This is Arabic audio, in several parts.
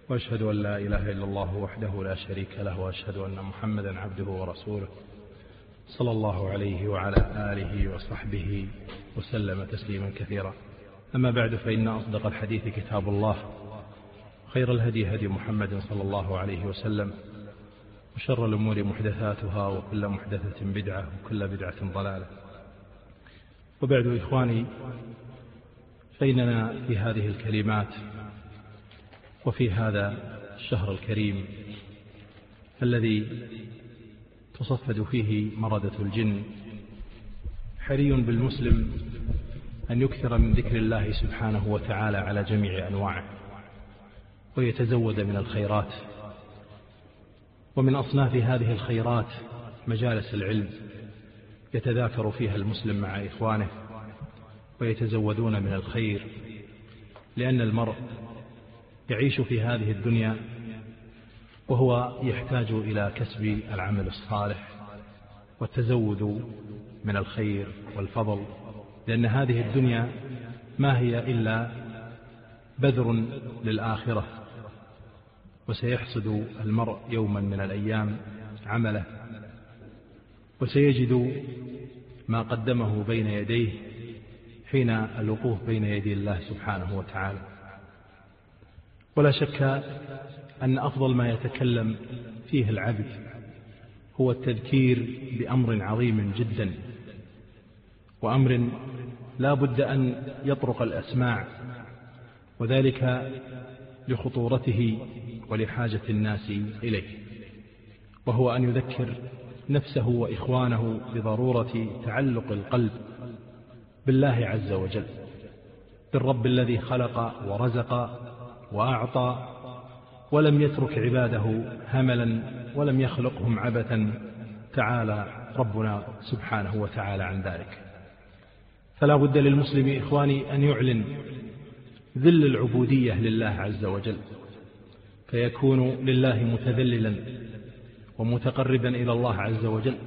وأشهد أن لا إله إلا الله وحده لا شريك له، وأشهد أن محمدا عبده ورسوله صلى الله عليه وعلى آله وصحبه وسلم تسليما كثيرا. أما بعد، فإن أصدق الحديث كتاب الله، خير الهدي هدي محمد صلى الله عليه وسلم، وشر الأمور محدثاتها، وكل محدثة بدعة، وكل بدعة ضلالة. وبعد إخواني، فإننا في هذه الكلمات وفي هذا الشهر الكريم الذي تصفد فيه مردة الجن، حري بالمسلم أن يكثر من ذكر الله سبحانه وتعالى على جميع أنواعه، ويتزود من الخيرات. ومن أصناف هذه الخيرات مجالس العلم يتذاكر فيها المسلم مع إخوانه ويتزودون من الخير، لأن المرء يعيش في هذه الدنيا وهو يحتاج إلى كسب العمل الصالح والتزود من الخير والفضل، لأن هذه الدنيا ما هي إلا بذر للآخرة، وسيحصد المرء يوما من الأيام عمله، وسيجد ما قدمه بين يديه حين الوقوف بين يدي الله سبحانه وتعالى. ولا شك أن أفضل ما يتكلم فيه العبد هو التذكير بأمر عظيم جدا، وأمر لا بد أن يطرق الأسماع، وذلك لخطورته ولحاجة الناس إليه، وهو أن يذكر نفسه وإخوانه بضرورة تعلق القلب بالله عز وجل، بالرب الذي خلق ورزق وأعطى، ولم يترك عباده هملا، ولم يخلقهم عبثا، تعالى ربنا سبحانه وتعالى عن ذلك. فلا بد للمسلم إخواني أن يعلن ذل العبودية لله عز وجل، فيكون لله متذللا ومتقربا إلى الله عز وجل،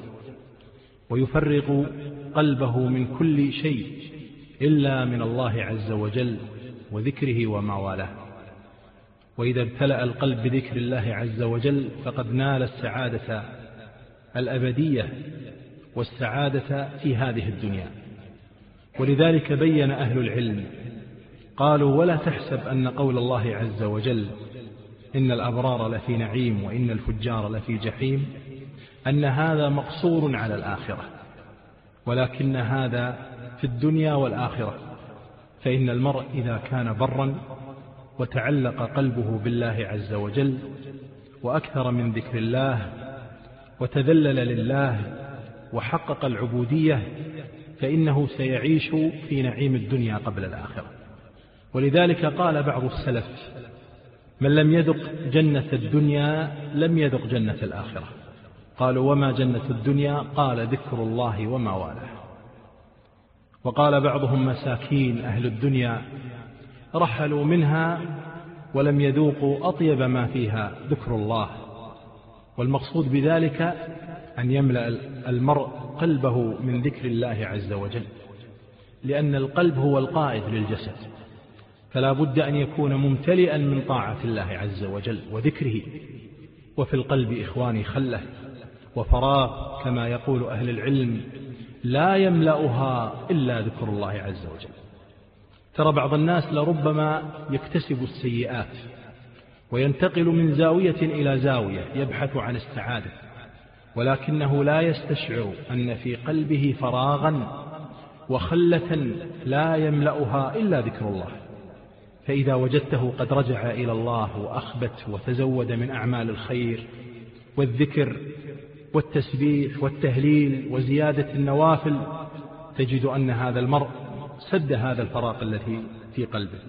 ويفرق قلبه من كل شيء إلا من الله عز وجل وذكره وما والاه. وإذا امتلأ القلب بذكر الله عز وجل فقد نال السعادة الأبدية والسعادة في هذه الدنيا. ولذلك بين أهل العلم قالوا: ولا تحسب أن قول الله عز وجل إن الأبرار لفي نعيم وإن الفجار لفي جحيم أن هذا مقصور على الآخرة، ولكن هذا في الدنيا والآخرة. فإن المرء إذا كان برا وتعلق قلبه بالله عز وجل وأكثر من ذكر الله وتذلل لله وحقق العبودية، فإنه سيعيش في نعيم الدنيا قبل الآخرة. ولذلك قال بعض السلف: من لم يذق جنة الدنيا لم يذق جنة الآخرة. قالوا: وما جنة الدنيا؟ قال: ذكر الله وما والاه. وقال بعضهم: مساكين أهل الدنيا رحلوا منها ولم يذوقوا أطيب ما فيها ذكر الله. والمقصود بذلك أن يملأ المرء قلبه من ذكر الله عز وجل، لأن القلب هو القائد للجسد، فلا بد أن يكون ممتلئا من طاعة الله عز وجل وذكره. وفي القلب إخواني خلة وفراغ، كما يقول أهل العلم: لا يملأها إلا ذكر الله عز وجل. ترى بعض الناس لربما يكتسب السيئات وينتقل من زاوية إلى زاوية يبحث عن السعادة، ولكنه لا يستشعر أن في قلبه فراغا وخلة لا يملأها إلا ذكر الله. فإذا وجدته قد رجع إلى الله وأخبت وتزود من أعمال الخير والذكر والتسبيح والتهليل وزيادة النوافل، تجد أن هذا المرء سد هذا الفراغ الذي في قلبه.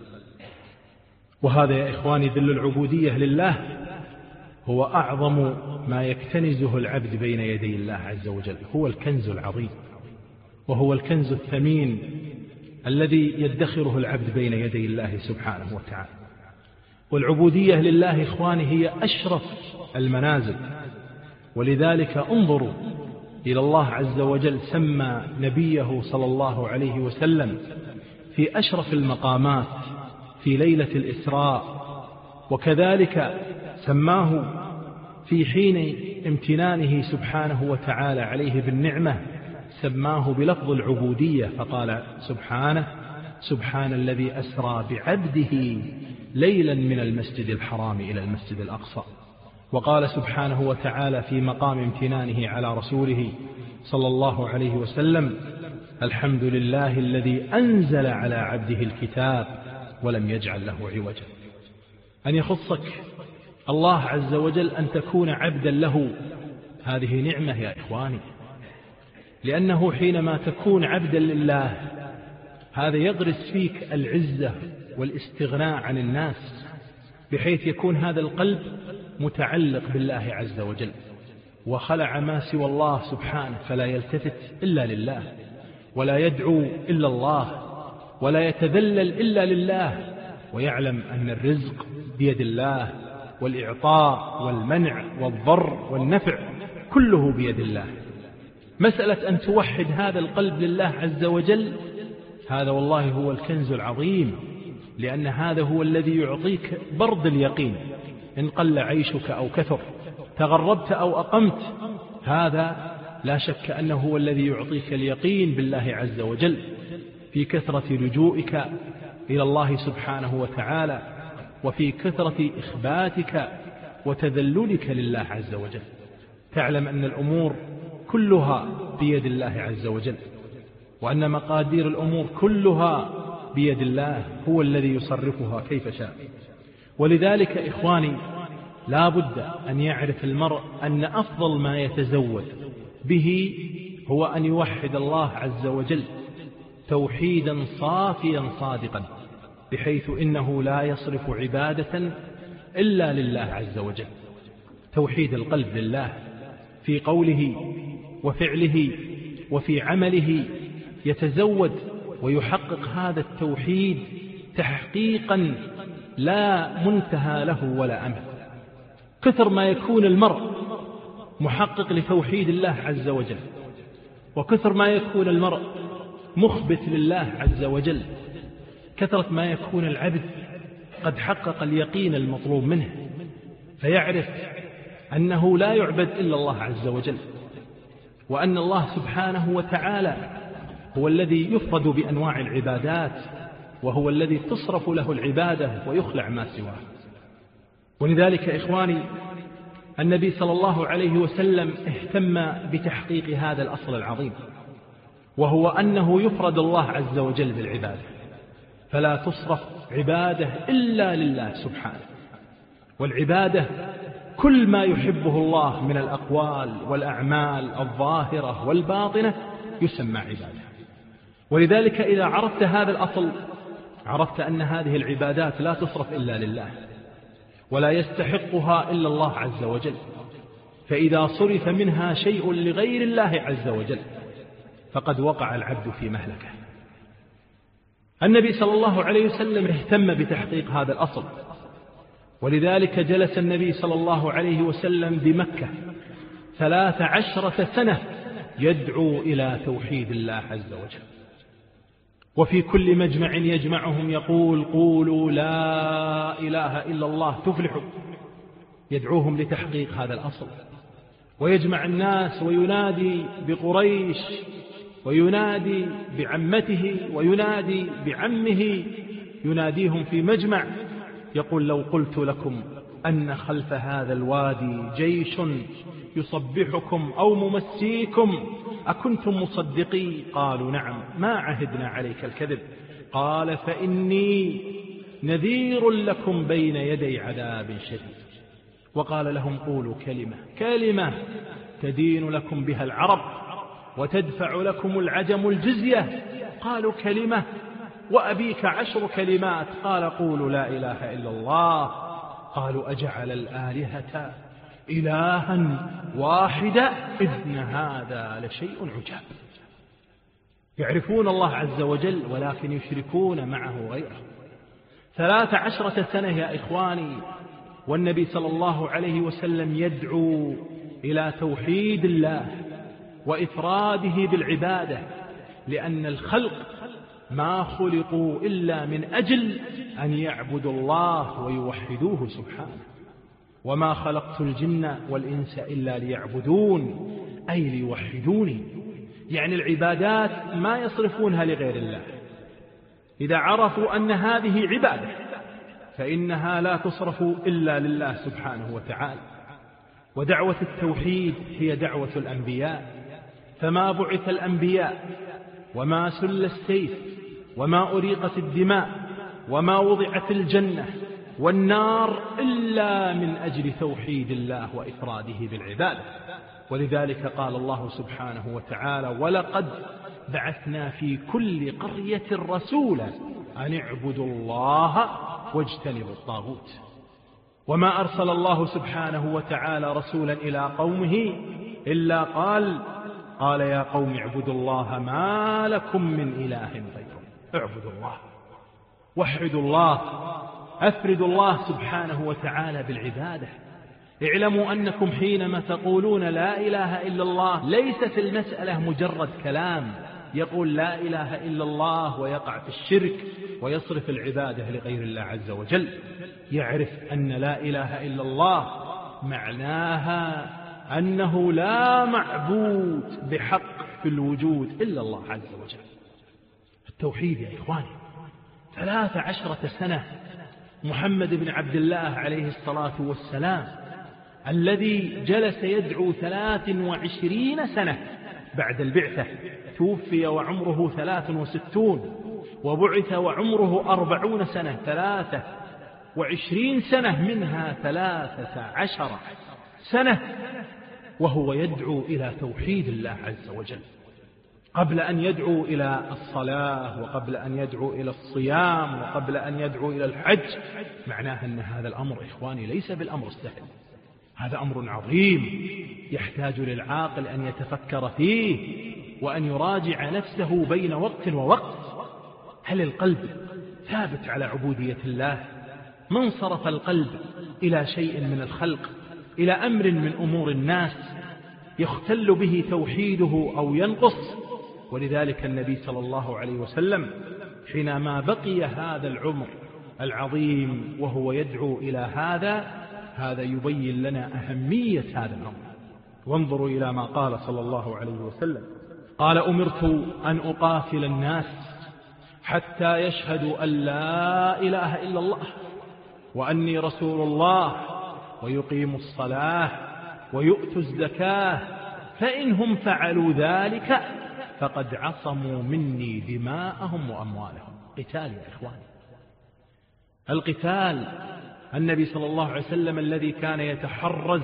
وهذا يا إخواني ذل العبودية لله هو أعظم ما يكتنزه العبد بين يدي الله عز وجل، هو الكنز العظيم، وهو الكنز الثمين الذي يدخره العبد بين يدي الله سبحانه وتعالى. والعبودية لله إخواني هي أشرف المنازل، ولذلك انظروا إلى الله عز وجل سمى نبيه صلى الله عليه وسلم في أشرف المقامات في ليلة الإسراء وكذلك سماه في حين امتنانه سبحانه وتعالى عليه بالنعمة سماه بلفظ العبودية، فقال سبحانه: سبحان الذي أسرى بعبده ليلا من المسجد الحرام إلى المسجد الأقصى. وقال سبحانه وتعالى في مقام امتنانه على رسوله صلى الله عليه وسلم: الحمد لله الذي أنزل على عبده الكتاب ولم يجعل له عوجا. أن يخصك الله عز وجل أن تكون عبدا له، هذه نعمة يا إخواني، لأنه حينما تكون عبدا لله هذا يغرس فيك العزة والاستغناء عن الناس، بحيث يكون هذا القلب متعلق بالله عز وجل، وخلع ما سوى الله سبحانه، فلا يلتفت إلا لله، ولا يدعو إلا الله، ولا يتذلل إلا لله، ويعلم أن الرزق بيد الله، والإعطاء والمنع والضر والنفع كله بيد الله. مسألة أن توحد هذا القلب لله عز وجل، هذا والله هو الكنز العظيم، لأن هذا هو الذي يعطيك برد اليقين إن قل عيشك أو كثر، تغربت أو أقمت، هذا لا شك أنه هو الذي يعطيك اليقين بالله عز وجل في كثرة لجوئك إلى الله سبحانه وتعالى، وفي كثرة إخباتك وتذللك لله عز وجل. تعلم أن الأمور كلها بيد الله عز وجل، وأن مقادير الأمور كلها بيد الله، هو الذي يصرفها كيف شاء. ولذلك إخواني لا بد أن يعرف المرء أن أفضل ما يتزود به هو أن يوحد الله عز وجل توحيدا صافيا صادقا، بحيث إنه لا يصرف عبادة إلا لله عز وجل. توحيد القلب لله في قوله وفعله وفي عمله، يتزود ويحقق هذا التوحيد تحقيقا لا منتهى له ولا أمل. كثر ما يكون المرء محقق لتوحيد الله عز وجل، وكثر ما يكون المرء مخبت لله عز وجل، كثرة ما يكون العبد قد حقق اليقين المطلوب منه، فيعرف أنه لا يعبد إلا الله عز وجل، وأن الله سبحانه وتعالى هو الذي يفرد بأنواع العبادات، وهو الذي تصرف له العبادة ويخلع ما سواه. ولذلك إخواني النبي صلى الله عليه وسلم اهتم بتحقيق هذا الأصل العظيم، وهو أنه يفرد الله عز وجل بالعبادة، فلا تصرف عبادة إلا لله سبحانه. والعبادة كل ما يحبه الله من الأقوال والأعمال الظاهرة والباطنة يسمى عبادة. ولذلك إذا عرفت هذا الأصل عرفت أن هذه العبادات لا تصرف إلا لله، ولا يستحقها إلا الله عز وجل، فإذا صرف منها شيء لغير الله عز وجل فقد وقع العبد في مهلكة. النبي صلى الله عليه وسلم اهتم بتحقيق هذا الأصل، ولذلك جلس النبي صلى الله عليه وسلم بمكة 13 سنة يدعو إلى توحيد الله عز وجل، وفي كل مجمع يجمعهم يقول: قولوا لا إله إلا الله تفلحوا، يدعوهم لتحقيق هذا الأصل. ويجمع الناس وينادي بقريش، وينادي بعمته، وينادي بعمه، يناديهم في مجمع يقول: لو قلت لكم أن خلف هذا الوادي جيش يصبحكم أو ممسيكم أكنتم مصدقي؟ قالوا: نعم، ما عهدنا عليك الكذب. قال: فإني نذير لكم بين يدي عذاب شديد. وقال لهم: قولوا كلمة تدين لكم بها العرب وتدفع لكم العجم الجزية. قالوا: كلمة، وأبيك 10 كلمات. قال: قولوا لا إله إلا الله. قالوا: أجعل الآلهة إلها واحدا إن هذا لشيء عجاب. يعرفون الله عز وجل ولكن يشركون معه غيره. 13 سنة يا إخواني، والنبي صلى الله عليه وسلم يدعو إلى توحيد الله وإفراده بالعبادة، لأن الخلق ما خلقوا إلا من أجل أن يعبدوا الله ويوحدوه سبحانه. وما خلقت الجن والإنس إلا ليعبدون أي ليوحدوني. يعني العبادات ما يصرفونها لغير الله. إذا عرفوا أن هذه عبادة فإنها لا تصرف إلا لله سبحانه وتعالى. ودعوة التوحيد هي دعوة الأنبياء، فما بعث الأنبياء وما سل السيف وما أريقت الدماء وما وضعت الجنة والنار إلا من أجل توحيد الله وإفراده بالعبادة. ولذلك قال الله سبحانه وتعالى: ولقد بعثنا في كل قرية رسولا أن اعبدوا الله واجتنبوا الطاغوت. وما أرسل الله سبحانه وتعالى رسولا إلى قومه إلا قال يا قوم اعبدوا الله ما لكم من إله غيره. اعبدوا الله، وحدوا الله، أفردوا الله سبحانه وتعالى بالعبادة. اعلموا أنكم حينما تقولون لا إله إلا الله ليست المسألة مجرد كلام يقول لا إله إلا الله ويقع في الشرك ويصرف العبادة لغير الله عز وجل. يعرف أن لا إله إلا الله معناها أنه لا معبود بحق في الوجود إلا الله عز وجل. التوحيد يا إخواني 13 سنة محمد بن عبد الله عليه الصلاة والسلام الذي جلس يدعو 23 سنة بعد البعثة، توفي وعمره 63 وبعث وعمره 40 سنة، 23 سنة منها 13 سنة وهو يدعو إلى توحيد الله عز وجل. قبل أن يدعو إلى الصلاة وقبل أن يدعو إلى الصيام وقبل أن يدعو إلى الحج، معناه أن هذا الأمر إخواني ليس بالأمر السهل، هذا أمر عظيم يحتاج للعاقل أن يتفكر فيه وأن يراجع نفسه بين وقت ووقت. هل القلب ثابت على عبودية الله؟ من صرف القلب إلى شيء من الخلق، إلى أمر من أمور الناس يختل به توحيده أو ينقص. ولذلك النبي صلى الله عليه وسلم حينما بقي هذا العمر العظيم وهو يدعو إلى هذا يبين لنا أهمية هذا الأمر. وانظروا إلى ما قال صلى الله عليه وسلم: قال أمرت أن أقاتل الناس حتى يشهدوا أن لا إله إلا الله وأني رسول الله ويقيموا الصلاة ويؤتوا الزكاة، فإنهم فعلوا ذلك فقد عصموا مني دماءهم وأموالهم. قتال يا إخواني، القتال. النبي صلى الله عليه وسلم الذي كان يتحرز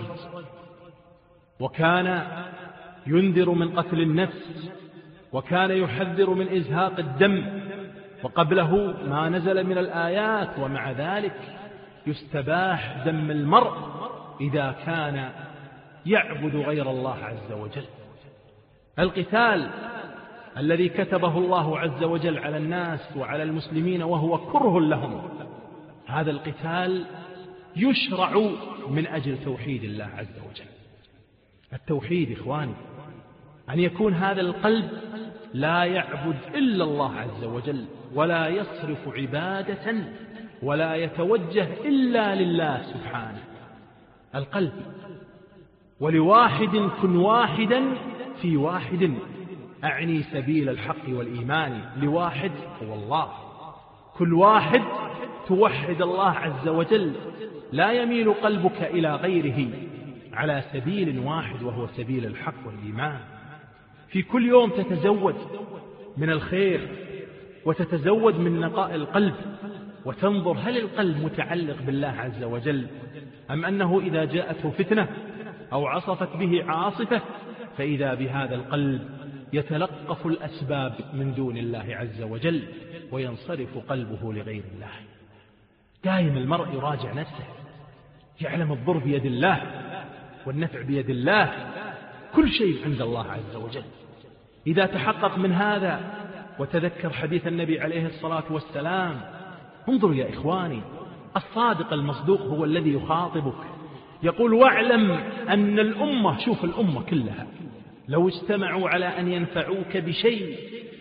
وكان ينذر من قتل النفس وكان يحذر من إزهاق الدم، وقبله ما نزل من الآيات، ومع ذلك يستباح دم المرء إذا كان يعبد غير الله عز وجل. القتال الذي كتبه الله عز وجل على الناس وعلى المسلمين وهو كره لهم، هذا القتال يشرع من أجل توحيد الله عز وجل. التوحيد إخواني أن يكون هذا القلب لا يعبد إلا الله عز وجل ولا يصرف عبادة ولا يتوجه إلا لله سبحانه. القلب. ولواحد كن واحدا في واحد، أعني سبيل الحق والإيمان. لواحد هو الله، كل واحد توحد الله عز وجل، لا يميل قلبك إلى غيره، على سبيل واحد وهو سبيل الحق والإيمان. في كل يوم تتزود من الخير وتتزود من نقاء القلب، وتنظر هل القلب متعلق بالله عز وجل أم أنه إذا جاءته فتنة أو عصفت به عاصفة فإذا بهذا القلب يتلقف الأسباب من دون الله عز وجل وينصرف قلبه لغير الله. دائما المرء يراجع نفسه، يعلم الضر بيد الله والنفع بيد الله، كل شيء عند الله عز وجل. إذا تحقق من هذا وتذكر حديث النبي عليه الصلاة والسلام، انظروا يا إخواني، الصادق المصدوق هو الذي يخاطبك يقول: واعلم أن الأمة، شوف الأمة كلها، لو اجتمعوا على أن ينفعوك بشيء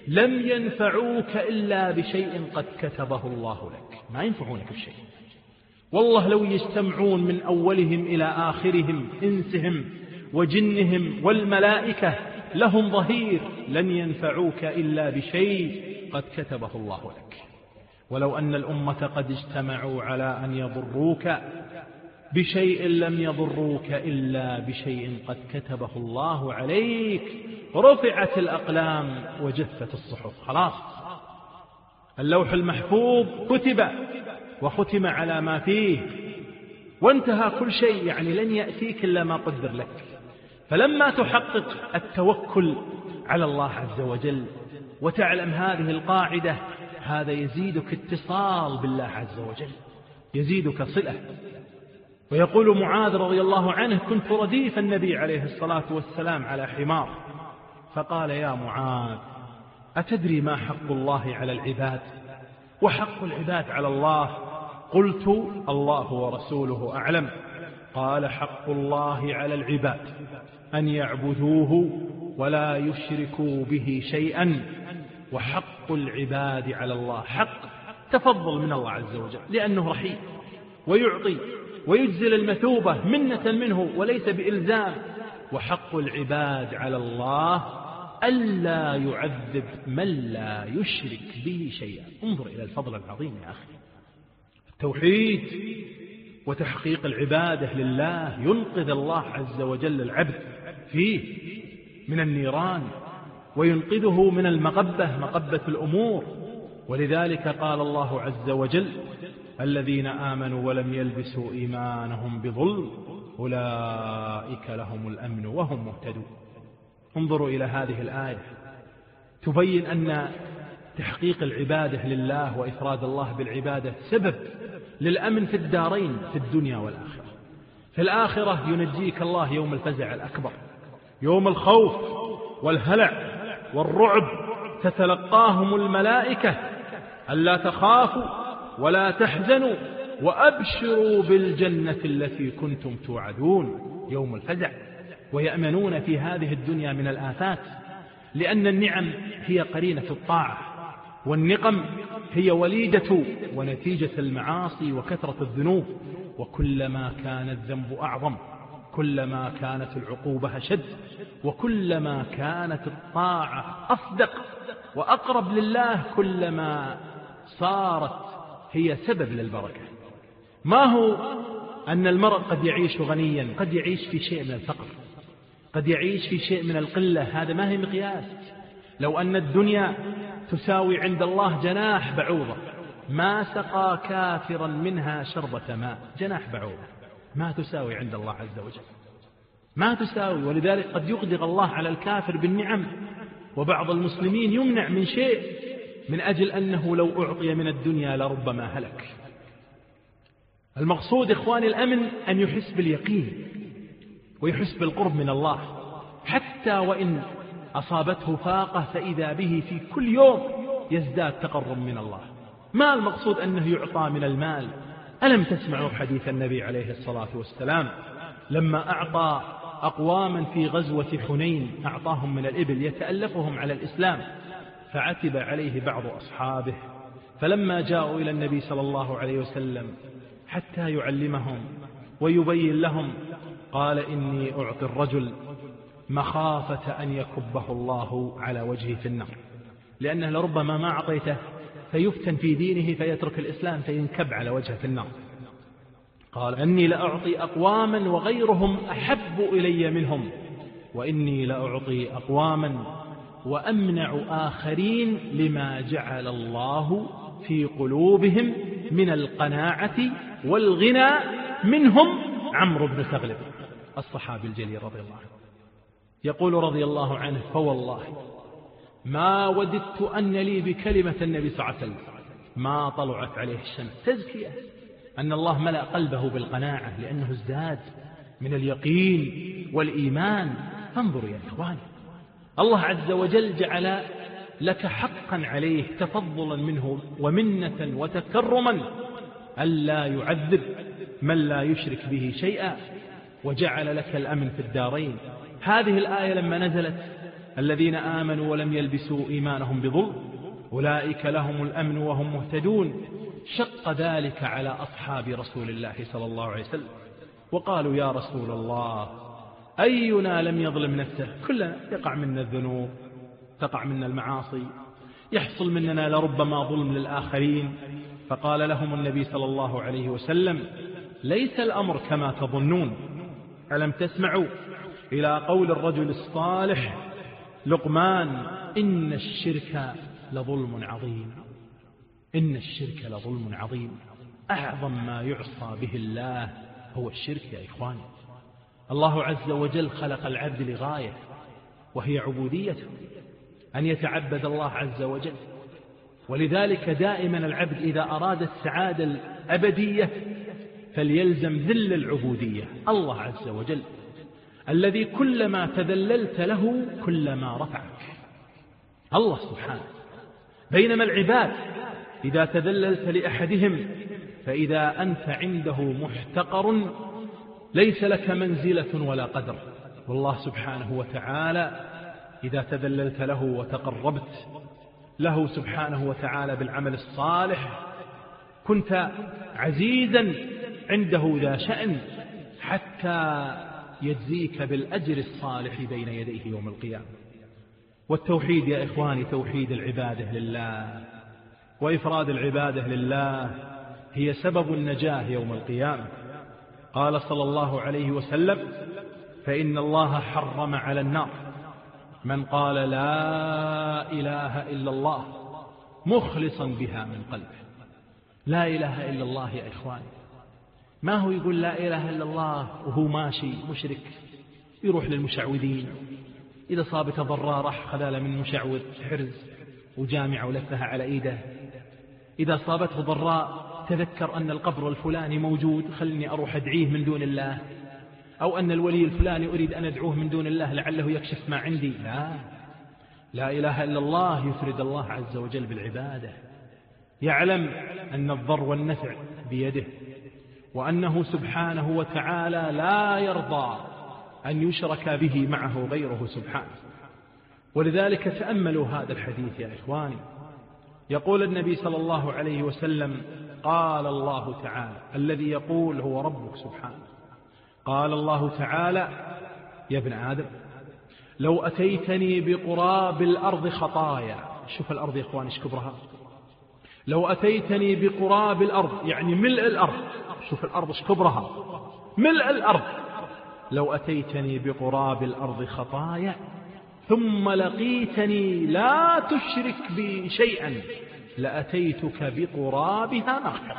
لم ينفعوك إلا بشيء قد كتبه الله لك. ما ينفعونك بشيء، والله لو يجتمعون من أولهم إلى آخرهم، إنسهم وجنهم والملائكة لهم ظهير، لن ينفعوك إلا بشيء قد كتبه الله لك. ولو أن الأمة قد اجتمعوا على أن يضروك بشيء لم يضروك إلا بشيء قد كتبه الله عليك، رفعت الأقلام وجفت الصحف. خلاص، اللوح المحفوظ كتب وختم على ما فيه وانتهى كل شيء، يعني لن يأتيك إلا ما قدر لك. فلما تحقق التوكل على الله عز وجل وتعلم هذه القاعدة، هذا يزيدك اتصال بالله عز وجل، يزيدك صلة. ويقول معاذ رضي الله عنه: كنت رديف النبي عليه الصلاة والسلام على حمار، فقال: يا معاذ، أتدري ما حق الله على العباد وحق العباد على الله؟ قلت: الله ورسوله أعلم. قال: حق الله على العباد أن يعبدوه ولا يشركوا به شيئا، وحق العباد على الله حق تفضل من الله عز وجل، لأنه رحيم ويعطي ويجزل المثوبة منة منه وليس بإلزام. وحق العباد على الله ألا يعذب من لا يشرك به شيئا. انظر إلى الفضل العظيم يا أخي. التوحيد وتحقيق العبادة لله ينقذ الله عز وجل العبد فيه من النيران، وينقذه من المغبة، مغبة الأمور. ولذلك قال الله عز وجل: الذين آمنوا ولم يلبسوا إيمانهم بظلم أولئك لهم الأمن وهم مهتدون. انظروا إلى هذه الآية، تبين أن تحقيق العبادة لله وإفراد الله بالعبادة سبب للأمن في الدارين، في الدنيا والآخرة. في الآخرة ينجيك الله يوم الفزع الأكبر، يوم الخوف والهلع والرعب، تتلقاهم الملائكة: ألا تخافوا ولا تحزنوا وأبشروا بالجنة التي كنتم توعدون. يوم الفزع. ويأمنون في هذه الدنيا من الآفات، لأن النعم هي قرينة الطاعة، والنقم هي وليدة ونتيجة المعاصي وكثرة الذنوب. وكلما كان الذنب أعظم كلما كانت العقوبة أشد، وكلما كانت الطاعة أصدق وأقرب لله كلما صارت هي سبب للبركة. ما هو أن المرء قد يعيش غنيا، قد يعيش في شيء من الفقر، قد يعيش في شيء من القلة، هذا ما هي مقياس. لو أن الدنيا تساوي عند الله جناح بعوضة ما سقى كافرا منها شربة ماء. جناح بعوضة ما تساوي عند الله عز وجل، ما تساوي. ولذلك قد يقدر الله على الكافر بالنعم، وبعض المسلمين يمنع من شيء من أجل أنه لو أعطي من الدنيا لربما هلك. المقصود إخواني الأمن أن يحس باليقين ويحس بالقرب من الله، حتى وإن أصابته فاقة فإذا به في كل يوم يزداد تقرب من الله. ما المقصود أنه يعطى من المال. ألم تسمعوا حديث النبي عليه الصلاة والسلام لما أعطى أقواما في غزوة حنين، أعطاهم من الإبل يتألفهم على الإسلام، فعتب عليه بعض أصحابه، فلما جاءوا إلى النبي صلى الله عليه وسلم حتى يعلمهم ويبين لهم قال: إني أعطي الرجل مخافة أن يكبه الله على وجهه في النار، لأنه لربما ما أعطيته فيفتن في دينه فيترك الإسلام فينكب على وجهه في النار. قال: إني لأعطي أقواما وغيرهم أحب إلي منهم، وإني لأعطي أقواما وأمنع آخرين لما جعل الله في قلوبهم من القناعة والغنى، منهم عمرو بن ثغلب الصحابي الجليل رضي الله عنه. يقول رضي الله عنه: فوالله ما وددت أن لي بكلمة النبي صلى الله عليه وسلم ما طلعت عليه الشمس. تزكية أن الله ملأ قلبه بالقناعة لأنه ازداد من اليقين والإيمان. فانظروا يا إخواني، الله عز وجل جعل لك حقا عليه تفضلا منه ومنة وتكرما ألا يعذب من لا يشرك به شيئا، وجعل لك الأمن في الدارين. هذه الآية لما نزلت الذين آمنوا ولم يلبسوا إيمانهم بظلم أولئك لهم الأمن وهم مهتدون. شق ذلك على أصحاب رسول الله صلى الله عليه وسلم، وقالوا يا رسول الله أينا لم يظلم نفسه؟ كلنا يقع منا الذنوب، تقع منا المعاصي، يحصل مننا لربما ظلم للآخرين. فقال لهم النبي صلى الله عليه وسلم ليس الأمر كما تظنون. ألم تسمعوا إلى قول الرجل الصالح لقمان إن الشرك لظلم عظيم. إن الشرك لظلم عظيم. أعظم ما يعصى به الله هو الشرك يا إخواني. الله عز وجل خلق العبد لغاية وهي عبوديته، أن يتعبد الله عز وجل. ولذلك دائما العبد إذا أراد السعادة الأبدية فليلزم ذل العبودية. الله عز وجل الذي كلما تذللت له كلما رفعك، الله سبحانه. بينما العباد إذا تذللت لأحدهم فإذا أنت عنده محتقر ليس لك منزلة ولا قدر. والله سبحانه وتعالى إذا تذللت له وتقربت له سبحانه وتعالى بالعمل الصالح كنت عزيزا عنده ذا شأن حتى يجزيك بالأجر الصالح بين يديه يوم القيامة. والتوحيد يا إخواني توحيد العبادة لله وإفراد العبادة لله هي سبب النجاة يوم القيامة. قال صلى الله عليه وسلم فإن الله حرم على النار من قال لا إله إلا الله مخلصا بها من قلبه. لا إله إلا الله يا إخواني، ما هو يقول لا إله إلا الله وهو ماشي مشرك يروح للمشعوذين، إذا صابته ضراء راح خلاله من مشعوذ حرز وجامعة ولفها على إيده، إذا صابته ضراء تذكر أن القبر الفلاني موجود خلني أروح أدعيه من دون الله، أو أن الولي الفلاني أريد أن أدعوه من دون الله لعله يكشف ما عندي. لا إله إلا الله يفرد الله عز وجل بالعبادة، يعلم أن الضر والنفع بيده، وأنه سبحانه وتعالى لا يرضى أن يشرك به معه غيره سبحانه. ولذلك تأملوا هذا الحديث يا إخواني. يقول النبي صلى الله عليه وسلم قال الله تعالى الذي يقول هو ربك سبحانه، قال الله تعالى يا ابن آدم لو أتيتني بقراب الأرض خطايا. شوف الأرض يا إخواني ايش كبرها، لو أتيتني بقراب الأرض يعني ملء الأرض، شوف الأرض ايش كبرها ملء الأرض، لو أتيتني بقراب الأرض خطايا ثم لقيتني لا تشرك بي شيئا لأتيتك بقرابها مغفرة.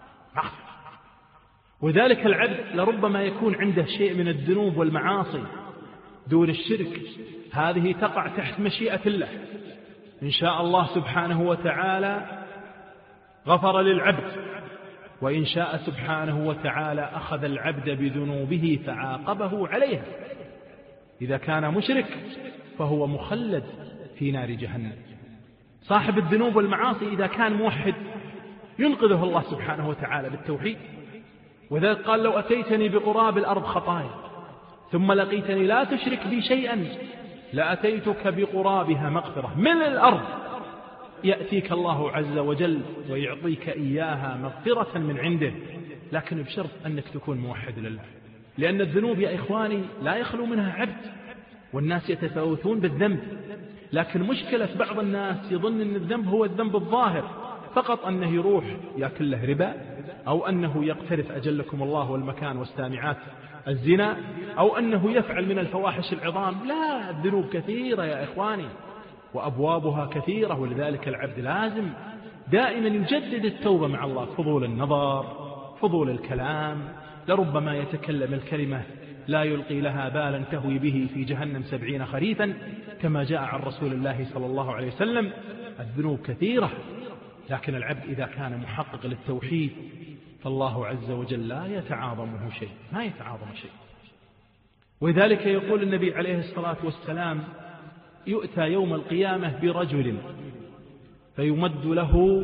وذلك العبد لربما يكون عنده شيء من الذنوب والمعاصي دون الشرك، هذه تقع تحت مشيئة الله. إن شاء الله سبحانه وتعالى غفر للعبد، وإن شاء سبحانه وتعالى أخذ العبد بذنوبه فعاقبه عليها. إذا كان مشرك فهو مخلد في نار جهنم. صاحب الذنوب والمعاصي إذا كان موحد ينقذه الله سبحانه وتعالى بالتوحيد. وذلك قال لو أتيتني بقراب الأرض خطايا ثم لقيتني لا تشرك بي شيئا لأتيتك بقرابها مغفرة. من الأرض يأتيك الله عز وجل ويعطيك إياها مغفرة من عنده، لكن بشرط أنك تكون موحد لله. لأن الذنوب يا إخواني لا يخلو منها عبد، والناس يتفاوتون بالذنب، لكن مشكلة بعض الناس يظن أن الذنب هو الذنب الظاهر فقط، أنه يروح يأكل له ربا، أو أنه يقترف أجلكم الله والمكان والسامعات الزنا، أو أنه يفعل من الفواحش العظام. لا، الذنوب كثيرة يا إخواني وأبوابها كثيرة. ولذلك العبد لازم دائما يجدد التوبة مع الله. فضول النظر، فضول الكلام، لربما يتكلم الكلمة لا يلقي لها بالا تهوي به في جهنم 70 خريفا كما جاء عن رسول الله صلى الله عليه وسلم. الذنوب كثيرة، لكن العبد إذا كان محقق للتوحيد فالله عز وجل لا يتعاظمه شيء، ما يتعاظم شيء. ولذلك يقول النبي عليه الصلاة والسلام يؤتى يوم القيامة برجل فيمد له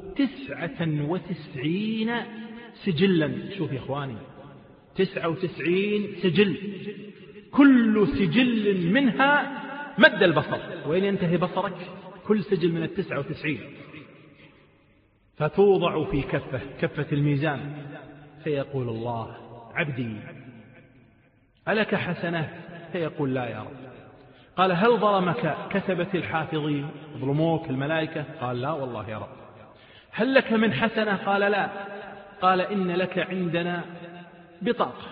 99 سجلا. شوف يا إخواني 99 سجل، كل سجل منها مد البصر. وين ينتهي بصرك؟ كل سجل من 99. فتوضع في كفة الميزان، فيقول الله: عبدي ألك حسنة؟ فيقول: لا يا رب. قال: هل ظلمك كتبة الحافظين؟ ظلموك الملائكة؟ قال: لا والله يا رب. هل لك من حسنة؟ قال: لا. قال: إن لك عندنا بطاقة.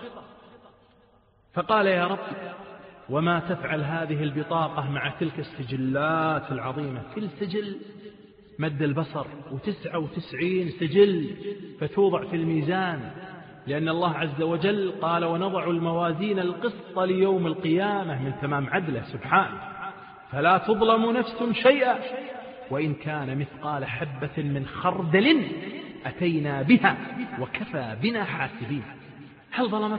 فقال: يا رب، وما تفعل هذه البطاقة مع تلك السجلات العظيمة؟ كل سجل مد البصر، و99 سجل، فتوضع في الميزان. لأن الله عز وجل قال: ونضع الموازين القسط ليوم القيامة، من تمام عدله سبحانه، فلا تظلم نفس شيئا وإن كان مثقال حبة من خردل أتينا بها وكفى بنا حاسبين. هل ظلمك؟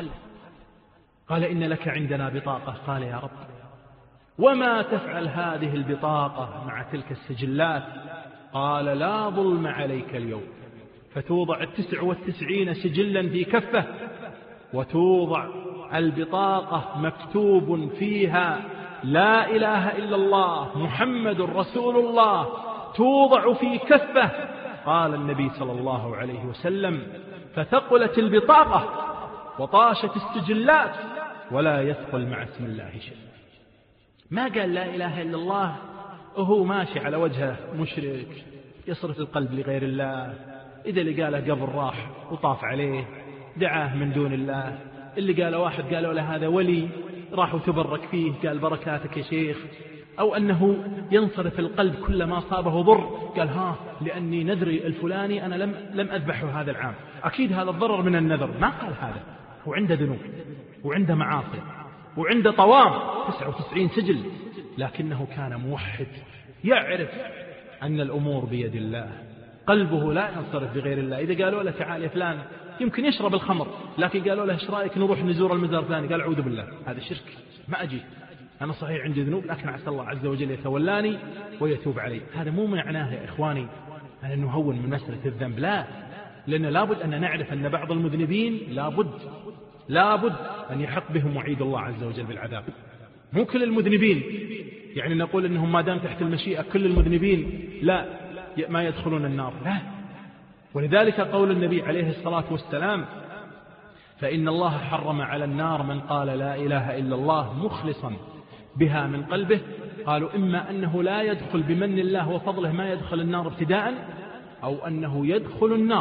قال: إن لك عندنا بطاقة. قال: يا رب، وما تفعل هذه البطاقة مع تلك السجلات؟ قال: لا ظلم عليك اليوم. فتوضع 99 سجلا في كفة، وتوضع البطاقة مكتوب فيها: لا إله إلا الله محمد رسول الله، توضع في كفة. قال النبي صلى الله عليه وسلم: فثقلت البطاقة وطاشت السجلات، ولا يثقل مع اسم الله شيء. ما قال لا إله إلا الله وهو ماشي على وجهه مشرك يصرف القلب لغير الله. إذا اللي قاله قبل راح وطاف عليه دعاه من دون الله، اللي قاله واحد قالوا له هذا ولي راح وتبرك فيه قال بركاتك يا شيخ. أو أنه ينصرف القلب كل ما صابه ضر قال لأني نذري الفلاني أنا لم أذبحه هذا العام، أكيد هذا الضرر من النذر. ما قال هذا. وعنده ذنوب وعنده معاصي وعنده طوام 99 سجل، لكنه كان موحد يعرف أن الأمور بيد الله، قلبه لا ينصرف بغير الله. إذا قالوا له تعال يا فلان يمكن يشرب الخمر، لكن قالوا له ايش رايك نروح نزور المزار الثاني؟ قال أعوذ بالله، هذا شرك، ما أجي، أنا صحيح عندي ذنوب لكن عسى الله عز وجل يتولاني ويتوب علي. هذا مو معناه يا إخواني أن نهون من مسألة الذنب، لا، لأن لابد أن نعرف أن بعض المذنبين لابد أن يحق بهم وعيد الله عز وجل بالعذاب. مو كل المذنبين يعني نقول أنهم ما دام تحت المشيئة كل المذنبين لا ما يدخلون النار، لا. ولذلك قول النبي عليه الصلاة والسلام: فإن الله حرم على النار من قال لا إله إلا الله مخلصا بها من قلبه. قالوا إما أنه لا يدخل بمن الله وفضله ما يدخل النار ابتداء، أو أنه يدخل النار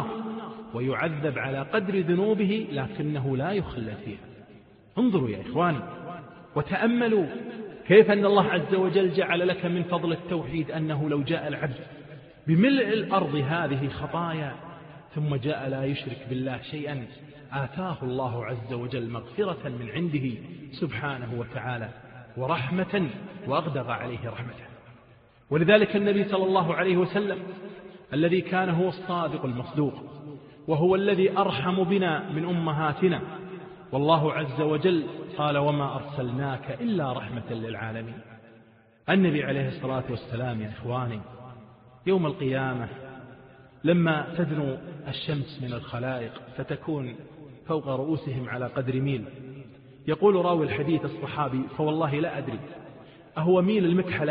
ويعذب على قدر ذنوبه لكنه لا يخلد فيها. انظروا يا إخواني وتأملوا كيف أن الله عز وجل جعل لك من فضل التوحيد أنه لو جاء العبد بملء الأرض هذه خطايا ثم جاء لا يشرك بالله شيئا آتاه الله عز وجل مغفرة من عنده سبحانه وتعالى ورحمة وأغدق عليه رحمته. ولذلك النبي صلى الله عليه وسلم الذي كان هو الصادق المصدوق وهو الذي أرحم بنا من أمهاتنا، والله عز وجل قال: وما أرسلناك إلا رحمة للعالمين. النبي عليه الصلاة والسلام يا إخواني يوم القيامة لما تدنو الشمس من الخلائق فتكون فوق رؤوسهم على قدر ميل، يقول راوي الحديث الصحابي: فوالله لا أدري أهو ميل المكحلة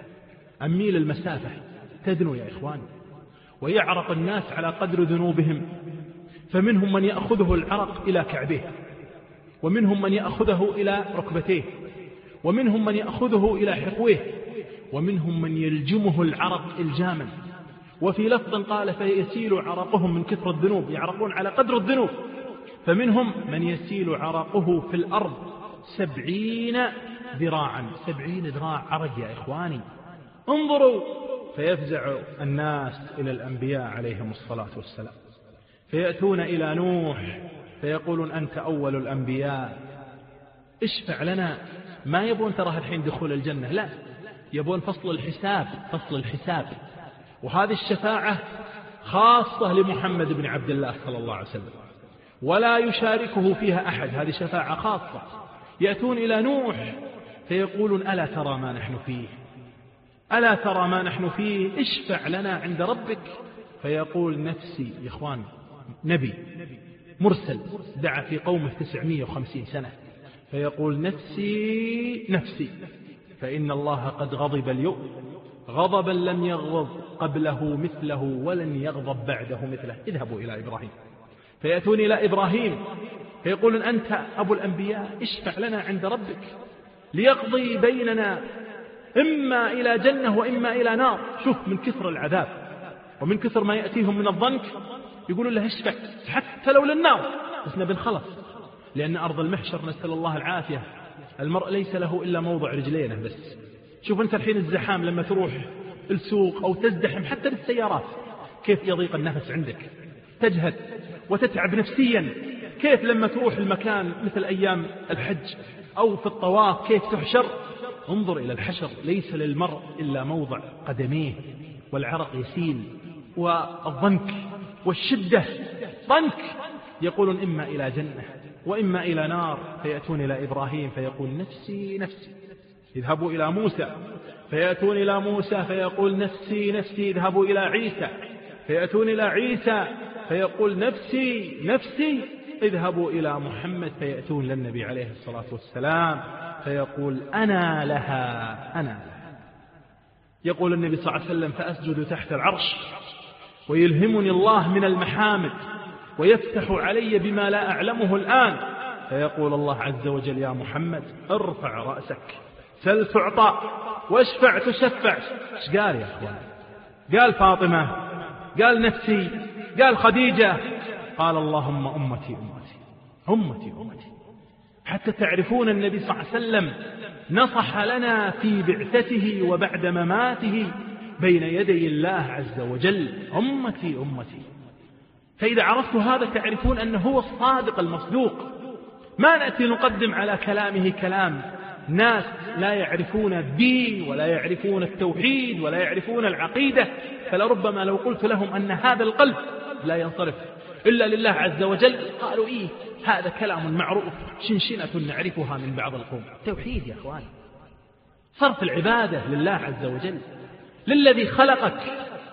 أم ميل المسافة تدنو يا إخواني، ويعرق الناس على قدر ذنوبهم، فمنهم من يأخذه العرق إلى كعبه، ومنهم من يأخذه إلى ركبتيه، ومنهم من يأخذه إلى حقويه، ومنهم من يلجمه العرق إلجاما. وفي لفظ قال: فيسيل عرقهم من كثر الذنوب، يعرقون على قدر الذنوب. فمنهم من يسيل عرقه في الأرض 70 ذراعا، 70 ذراع عرق يا إخواني. انظروا، فيفزع الناس إلى الأنبياء عليهم الصلاة والسلام، فيأتون إلى نوح فيقولون: أنت أول الأنبياء، اشفع لنا. ما يبون ترى الحين دخول الجنة، لا، يبون فصل الحساب. وهذه الشفاعة خاصة لمحمد بن عبد الله صلى الله عليه وسلم، ولا يشاركه فيها أحد، هذه شفاعة خاصة. يأتون إلى نوح فيقولون: ألا ترى ما نحن فيه، اشفع لنا عند ربك. فيقول: نفسي. يا إخوان نبي مرسل دعا في قومه 950 سنة، فيقول: نفسي. فإن الله قد غضب اليوم غضبا لم يغضب قبله مثله ولن يغضب بعده مثله. اذهبوا إلى إبراهيم فيأتون إلى إبراهيم فيقولون أنت أبو الأنبياء، اشفع لنا عند ربك ليقضي بيننا إما إلى جنة وإما إلى نار. شوف من كثر العذاب ومن كثر ما يأتيهم من الضنك يقولون له اشفع حتى لو للنار بس نبي نخلص، لأن أرض المحشر نسأل الله العافية المرء ليس له إلا موضع رجلينه بس. شوف أنت الحين الزحام لما تروح السوق أو تزدحم حتى بالسيارات كيف يضيق النفس عندك، تجهد وتتعب نفسيا. كيف لما تروح المكان مثل أيام الحج أو في الطواف كيف تحشر. انظر إلى الحشر، ليس للمرء إلا موضع قدميه والعرق يسيل والضنك والشدة ضنك. يقولون إما إلى جنة وإما إلى نار. فيأتون إلى إبراهيم فيقول نفسي نفسي. اذهبوا إلى موسى فيأتون إلى موسى فيقول نفسي نفسي. اذهبوا إلى عيسى فيأتون إلى عيسى فيقول نفسي نفسي. اذهبوا إلى محمد فيأتون للنبي عليه الصلاة والسلام فيقول أنا لها أنا لها. يقول النبي صلى الله عليه وسلم فأسجد تحت العرش ويلهمني الله من المحامد ويفتح علي بما لا أعلمه الآن. فيقول الله عز وجل يا محمد ارفع رأسك سل تعطى واشفع تشفع. ايش قال يا أخوان؟ قال فاطمة، قال نفسي، قال خديجة، قال اللهم أمتي أمتي أمتي أمتي. حتى تعرفون النبي صلى الله عليه وسلم نصح لنا في بعثته وبعد مماته بين يدي الله عز وجل أمتي أمتي. فإذا عرفتوا هذا تعرفون أنه هو الصادق المصدوق. ما نأتي نقدم على كلامه كلام ناس لا يعرفون الدين ولا يعرفون التوحيد ولا يعرفون العقيدة. فلربما لو قلت لهم أن هذا القلب لا ينصرف إلا لله عز وجل قالوا إيه هذا كلام معروف شنشنة نعرفها من بعض القوم. توحيد يا أخوان، صرف العبادة لله عز وجل، للذي خلقك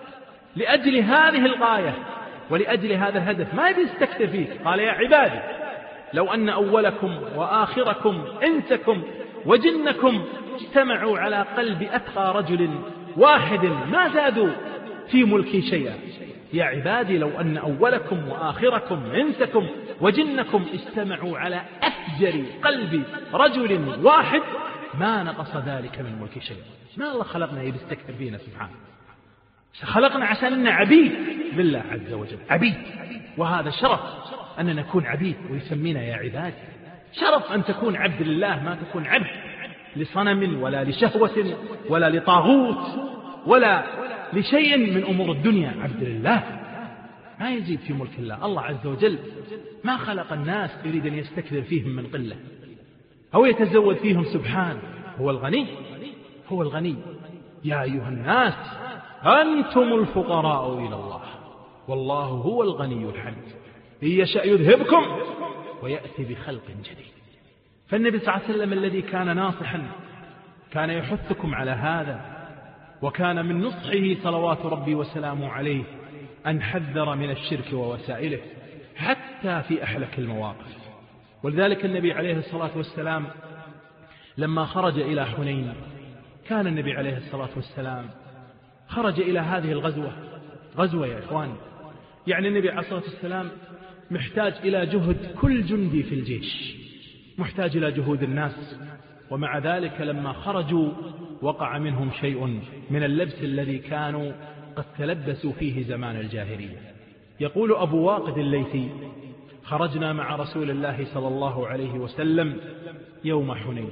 لأجل هذه الغاية ولأجل هذا الهدف. ما يبي يستكثر فيك. قال يا عبادي لو أن أولكم وآخركم إنسكم وجنكم اجتمعوا على قلب أتقى رجل واحد ما زادوا في ملكي شيئا. يا عبادي لو أن أولكم وآخركم إنسكم وجنكم اجتمعوا على أفجر قلب رجل واحد ما نقص ذلك من ملكي شيئا. ما الله خلقنا يستكثر فينا سبحانه، خلقنا عشان عبيد لله عز وجل، عبيد. وهذا شرف أن نكون عبيد ويسمينا يا عبادي. شرف أن تكون عبد لله، ما تكون عبد لصنم ولا لشهوة ولا لطاغوت ولا لشيء من أمور الدنيا. عبد لله ما يزيد في ملك الله. الله عز وجل ما خلق الناس يريد أن يستكثر فيهم من قلة أو يتزود فيهم سبحانه. هو الغني، هو الغني. يا أيها الناس أنتم الفقراء إلى الله والله هو الغني الحميد إن يشاء يذهبكم ويأتي بخلق جديد. فالنبي صلى الله عليه وسلم الذي كان ناصحا كان يحثكم على هذا، وكان من نصحه صلوات ربي وسلامه عليه أن حذر من الشرك ووسائله حتى في أحلك المواقف. ولذلك النبي عليه الصلاة والسلام لما خرج إلى حنين، كان النبي عليه الصلاة والسلام خرج إلى هذه غزوة يا إخوان. يعني النبي عليه الصلاة والسلام محتاج إلى جهد كل جندي في الجيش، محتاج إلى جهود الناس. ومع ذلك لما خرجوا وقع منهم شيء من اللبس الذي كانوا قد تلبسوا فيه زمان الجاهلية. يقول أبو واقد الليثي خرجنا مع رسول الله صلى الله عليه وسلم يوم حنين،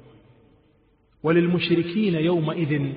وللمشركين يومئذ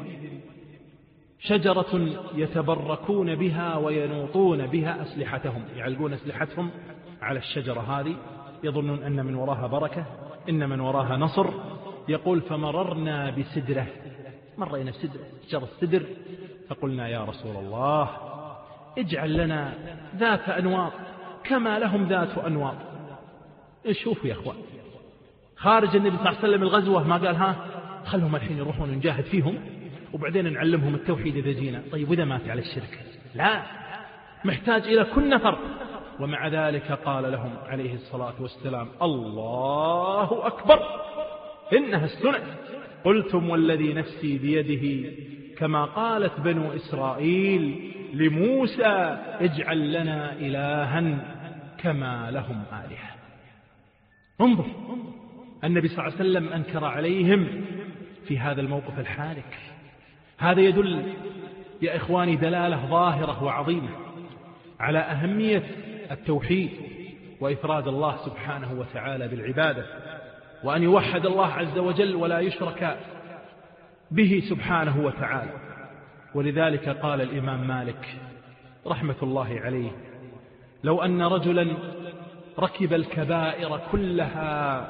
شجرة يتبركون بها وينوطون بها أسلحتهم، يعلقون أسلحتهم على الشجرة هذه يظنون أن من وراها بركة، إن من وراها نصر. يقول فمررنا بسدرة، مرينا بسدرة، شجرة السدر، فقلنا يا رسول الله اجعل لنا ذات أنواط كما لهم ذات أنواط. شوفوا يا أخوان، خارج النبي صلى الله عليه وسلم الغزوة ما قال ها خلهم الحين يروحون نجاهد فيهم وبعدين نعلمهم التوحيد إذا جينا. طيب وإذا مات على الشرك؟ لا، محتاج إلى كل نفر. ومع ذلك قال لهم عليه الصلاة والسلام الله أكبر، إنها السنة. قلتم والذي نفسي بيده كما قالت بنو إسرائيل لموسى اجعل لنا إلها كما لهم آلهة. انظر، النبي صلى الله عليه وسلم أنكر عليهم في هذا الموقف الحالك. هذا يدل يا إخواني دلالة ظاهرة وعظيمة على أهمية التوحيد وإفراد الله سبحانه وتعالى بالعبادة، وأن يوحد الله عز وجل ولا يشرك به سبحانه وتعالى. ولذلك قال الإمام مالك رحمة الله عليه: لو أن رجلا ركب الكبائر كلها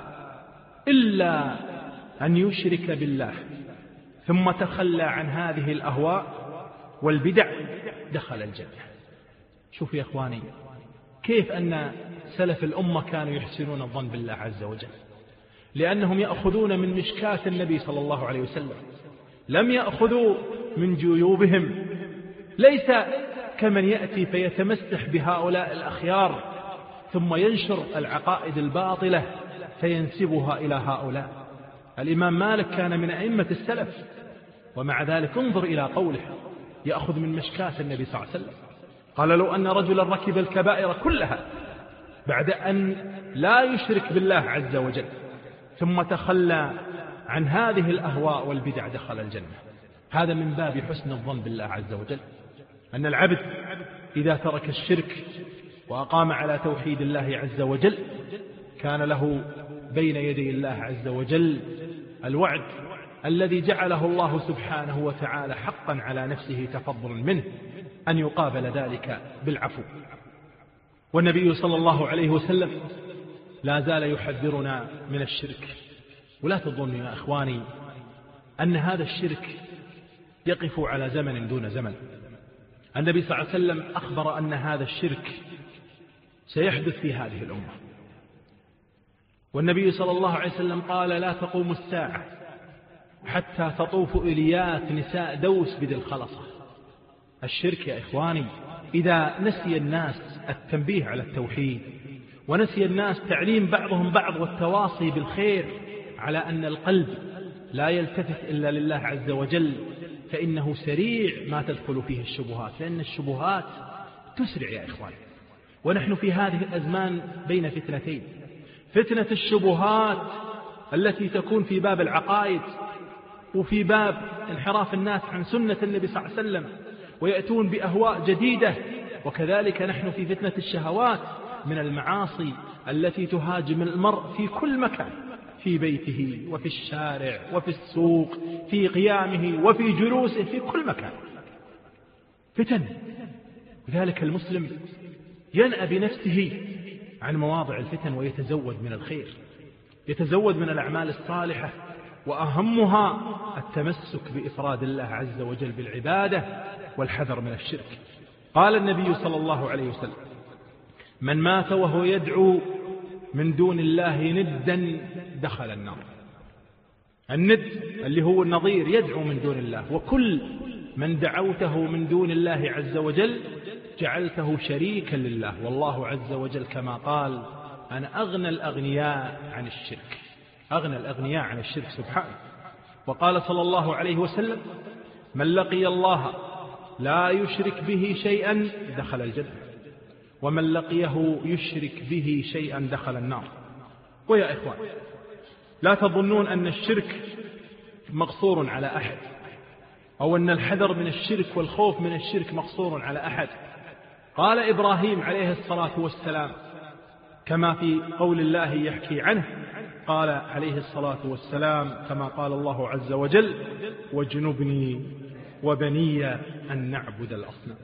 إلا أن يشرك بالله ثم تخلى عن هذه الأهواء والبدع دخل الجنة. شوف يا إخواني كيف أن سلف الأمة كانوا يحسنون الظن بالله عز وجل، لأنهم يأخذون من مشكاة النبي صلى الله عليه وسلم، لم يأخذوا من جيوبهم. ليس كمن يأتي فيتمسح بهؤلاء الأخيار ثم ينشر العقائد الباطلة فينسبها إلى هؤلاء. الإمام مالك كان من أئمة السلف، ومع ذلك انظر إلى قوله يأخذ من مشكاة النبي صلى الله عليه وسلم. قال: لو أن رجلا ركب الكبائر كلها بعد أن لا يشرك بالله عز وجل ثم تخلى عن هذه الأهواء والبدع دخل الجنة. هذا من باب حسن الظن بالله عز وجل، أن العبد إذا ترك الشرك وأقام على توحيد الله عز وجل كان له بين يدي الله عز وجل الوعد الذي جعله الله سبحانه وتعالى حقا على نفسه تفضلا منه أن يقابل ذلك بالعفو. والنبي صلى الله عليه وسلم لا زال يحذرنا من الشرك. ولا تظن يا إخواني أن هذا الشرك يقف على زمن دون زمن. النبي صلى الله عليه وسلم أخبر أن هذا الشرك سيحدث في هذه الأمة، والنبي صلى الله عليه وسلم قال: لا تقوم الساعة حتى تطوف إليات نساء دوس بذي الخلصة. الشرك يا إخواني إذا نسي الناس التنبيه على التوحيد، ونسي الناس تعليم بعضهم بعض والتواصي بالخير على أن القلب لا يلتفت إلا لله عز وجل، فإنه سريع ما تدخل فيه الشبهات، لأن الشبهات تسرع يا إخواني. ونحن في هذه الأزمان بين فتنتين: فتنة الشبهات التي تكون في باب العقائد وفي باب انحراف الناس عن سنة النبي صلى الله عليه وسلم ويأتون بأهواء جديدة، وكذلك نحن في فتنة الشهوات من المعاصي التي تهاجم المرء في كل مكان، في بيته وفي الشارع وفي السوق، في قيامه وفي جلوسه، في كل مكان فتن. لذلك المسلم ينأى بنفسه عن مواضع الفتن ويتزود من الخير، يتزود من الأعمال الصالحة، وأهمها التمسك بإفراد الله عز وجل بالعبادة والحذر من الشرك. قال النبي صلى الله عليه وسلم: من مات وهو يدعو من دون الله ندا دخل النار. الند اللي هو النظير، يدعو من دون الله، وكل من دعوته من دون الله عز وجل جعلته شريكا لله، والله عز وجل كما قال: أنا أغنى الأغنياء عن الشرك، أغنى الأغنياء عن الشرك سبحانه. وقال صلى الله عليه وسلم: من لقي الله لا يشرك به شيئا دخل الجنة، ومن لقيه يشرك به شيئا دخل النار. ويا إخوان لا تظنون أن الشرك مقصور على أحد، أو أن الحذر من الشرك والخوف من الشرك مقصور على أحد. قال إبراهيم عليه الصلاة والسلام كما في قول الله يحكي عنه، قال عليه الصلاة والسلام كما قال الله عز وجل: واجنبني وبني أن نعبد الأصنام.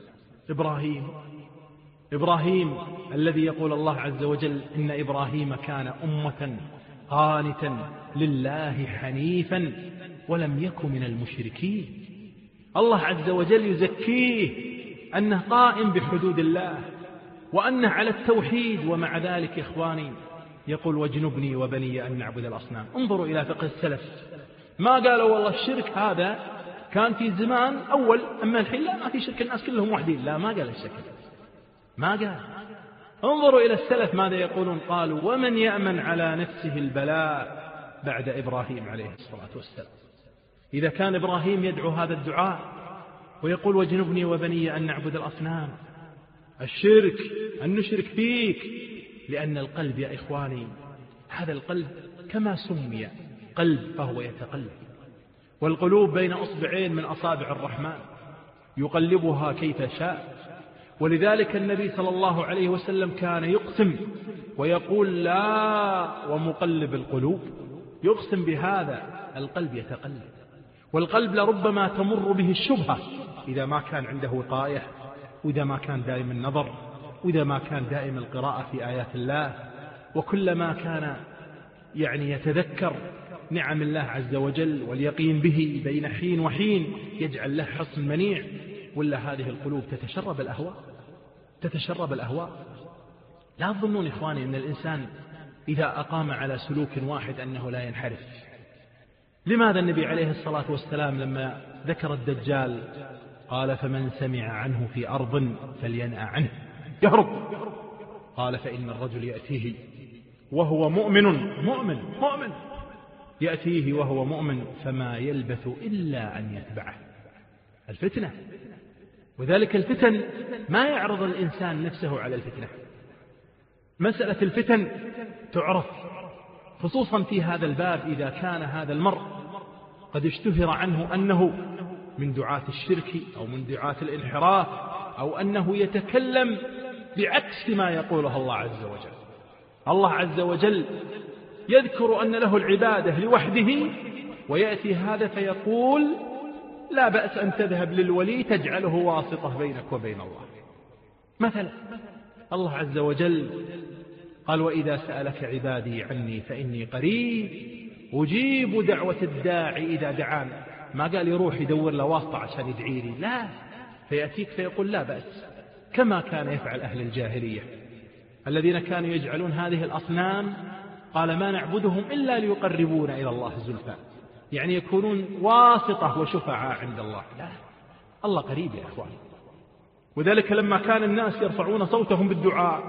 إبراهيم الذي يقول الله عز وجل: إن إبراهيم كان أمة قانتا لله حنيفا ولم يكن من المشركين. الله عز وجل يزكيه أنه قائم بحدود الله وأنه على التوحيد، ومع ذلك إخواني يقول: واجنبني وبني أن نعبد الأصنام. انظروا إلى فقه السلف، ما قالوا والله الشرك هذا كان في زمان أول، أما الحين لا، ما في شرك، الناس كلهم وحدين. لا، ما قال الشرك، ما قال. انظروا إلى السلف ماذا يقولون، قالوا: ومن يأمن على نفسه البلاء بعد إبراهيم عليه الصلاة والسلام. إذا كان إبراهيم يدعو هذا الدعاء ويقول واجنبني وبني أن نعبد الأصنام، الشرك أن نشرك فيك، لأن القلب يا إخواني هذا القلب كما سمي قلب فهو يتقلب، والقلوب بين أصبعين من أصابع الرحمن يقلبها كيف شاء. ولذلك النبي صلى الله عليه وسلم كان يقسم ويقول لا ومقلب القلوب، يقسم بهذا القلب يتقلب. والقلب لربما تمر به الشبهة إذا ما كان عنده وقاية، وإذا ما كان دائم النظر، وإذا ما كان دائم القراءة في آيات الله، وكلما كان يتذكر نعم الله عز وجل واليقين به بين حين وحين يجعل له حصن منيع. ولا هذه القلوب تتشرب الأهواء. لا تظنون إخواني أن الإنسان إذا أقام على سلوك واحد أنه لا ينحرف. لماذا النبي عليه الصلاة والسلام لما ذكر الدجال قال فمن سمع عنه في أرض فلينأ عنه يهرب؟ قال فإن الرجل يأتيه وهو مؤمن يأتيه وهو مؤمن فما يلبث إلا أن يتبعه. الفتنة، وذلك الفتن ما يعرض الإنسان نفسه على الفتنة. مسألة الفتن تعرف خصوصا في هذا الباب إذا كان هذا المرء قد اشتهر عنه أنه من دعاة الشرك أو من دعاة الانحراف، أو أنه يتكلم بعكس ما يقوله الله عز وجل. الله عز وجل يذكر أن له العبادة لوحده، ويأتي هذا فيقول لا بأس أن تذهب للولي تجعله واسطة بينك وبين الله. مثلا الله عز وجل قال وإذا سألك عبادي عني فإني قريب أجيب دعوة الداعي إذا دعان. ما قال يروح يدور له واسطة عشان يدعي لي، لا، فيأتيك فيقول لا بأس، كما كان يفعل أهل الجاهلية الذين كانوا يجعلون هذه الأصنام قال ما نعبدهم إلا ليقربونا إلى الله زلفى، يعني يكونون واسطة وشفعاء عند الله. لا، الله قريب يا أخوان. وذلك لما كان الناس يرفعون صوتهم بالدعاء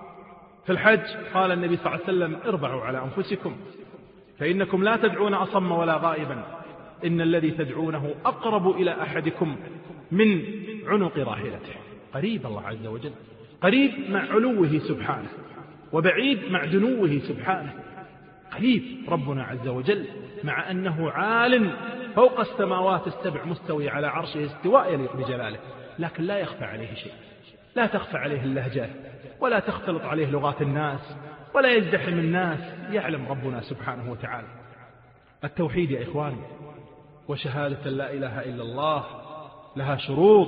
في الحج قال النبي صلى الله عليه وسلم اربعوا على أنفسكم فإنكم لا تدعون أصم ولا غائبا، إن الذي تدعونه أقرب إلى أحدكم من عنق راحلته. قريب الله عز وجل، قريب مع علوه سبحانه، وبعيد مع دنوه سبحانه. قريب ربنا عز وجل مع أنه عال فوق السماوات السبع مستوي على عرشه استواء يليق بجلاله، لكن لا يخفى عليه شيء، لا تخفى عليه اللهجات، ولا تختلط عليه لغات الناس، ولا يزدحم الناس. يعلم ربنا سبحانه وتعالى. التوحيد يا إخواني وشهادة لا إله إلا الله لها شروط،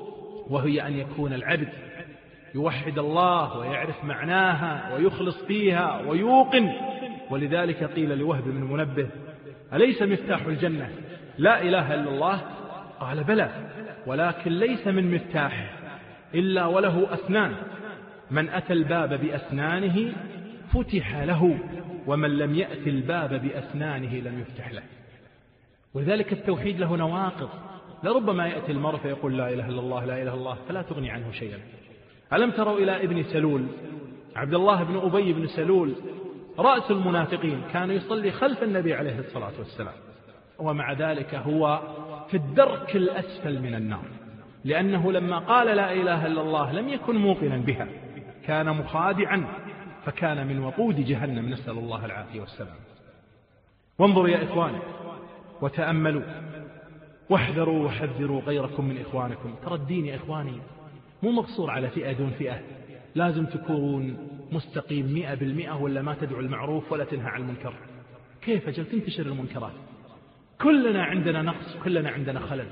وهي أن يكون العبد يوحد الله ويعرف معناها ويخلص فيها ويوقن. ولذلك قيل لوهب بن منبه أليس مفتاح الجنة لا إله إلا الله؟ قال بلى، ولكن ليس من مفتاح إلا وله أسنان، من أتى الباب بأسنانه فتح له، ومن لم يأتي الباب بأسنانه لم يفتح له. ولذلك التوحيد له نواقض. لربما يأتي المرء فيقول لا إله إلا الله لا إله إلا الله فلا تغني عنه شيئا. ألم تروا إلى ابن سلول عبد الله بن أبي بن سلول رأس المنافقين، كان يصلي خلف النبي عليه الصلاة والسلام، ومع ذلك هو في الدرك الأسفل من النار، لأنه لما قال لا إله إلا الله لم يكن موقنا بها، كان مخادعا، فكان من وقود جهنم، نسأل الله العافية والسلام. وانظروا يا إخواني وتأملوا واحذروا وحذروا غيركم من إخوانكم. ترى الدين يا إخواني مو مقصور على فئة دون فئة، لازم تكون مستقيم 100%، ولا ما تدعو المعروف ولا تنهى عن المنكر. كيف أجل تنتشر المنكرات؟ كلنا عندنا نقص، كلنا عندنا خلل.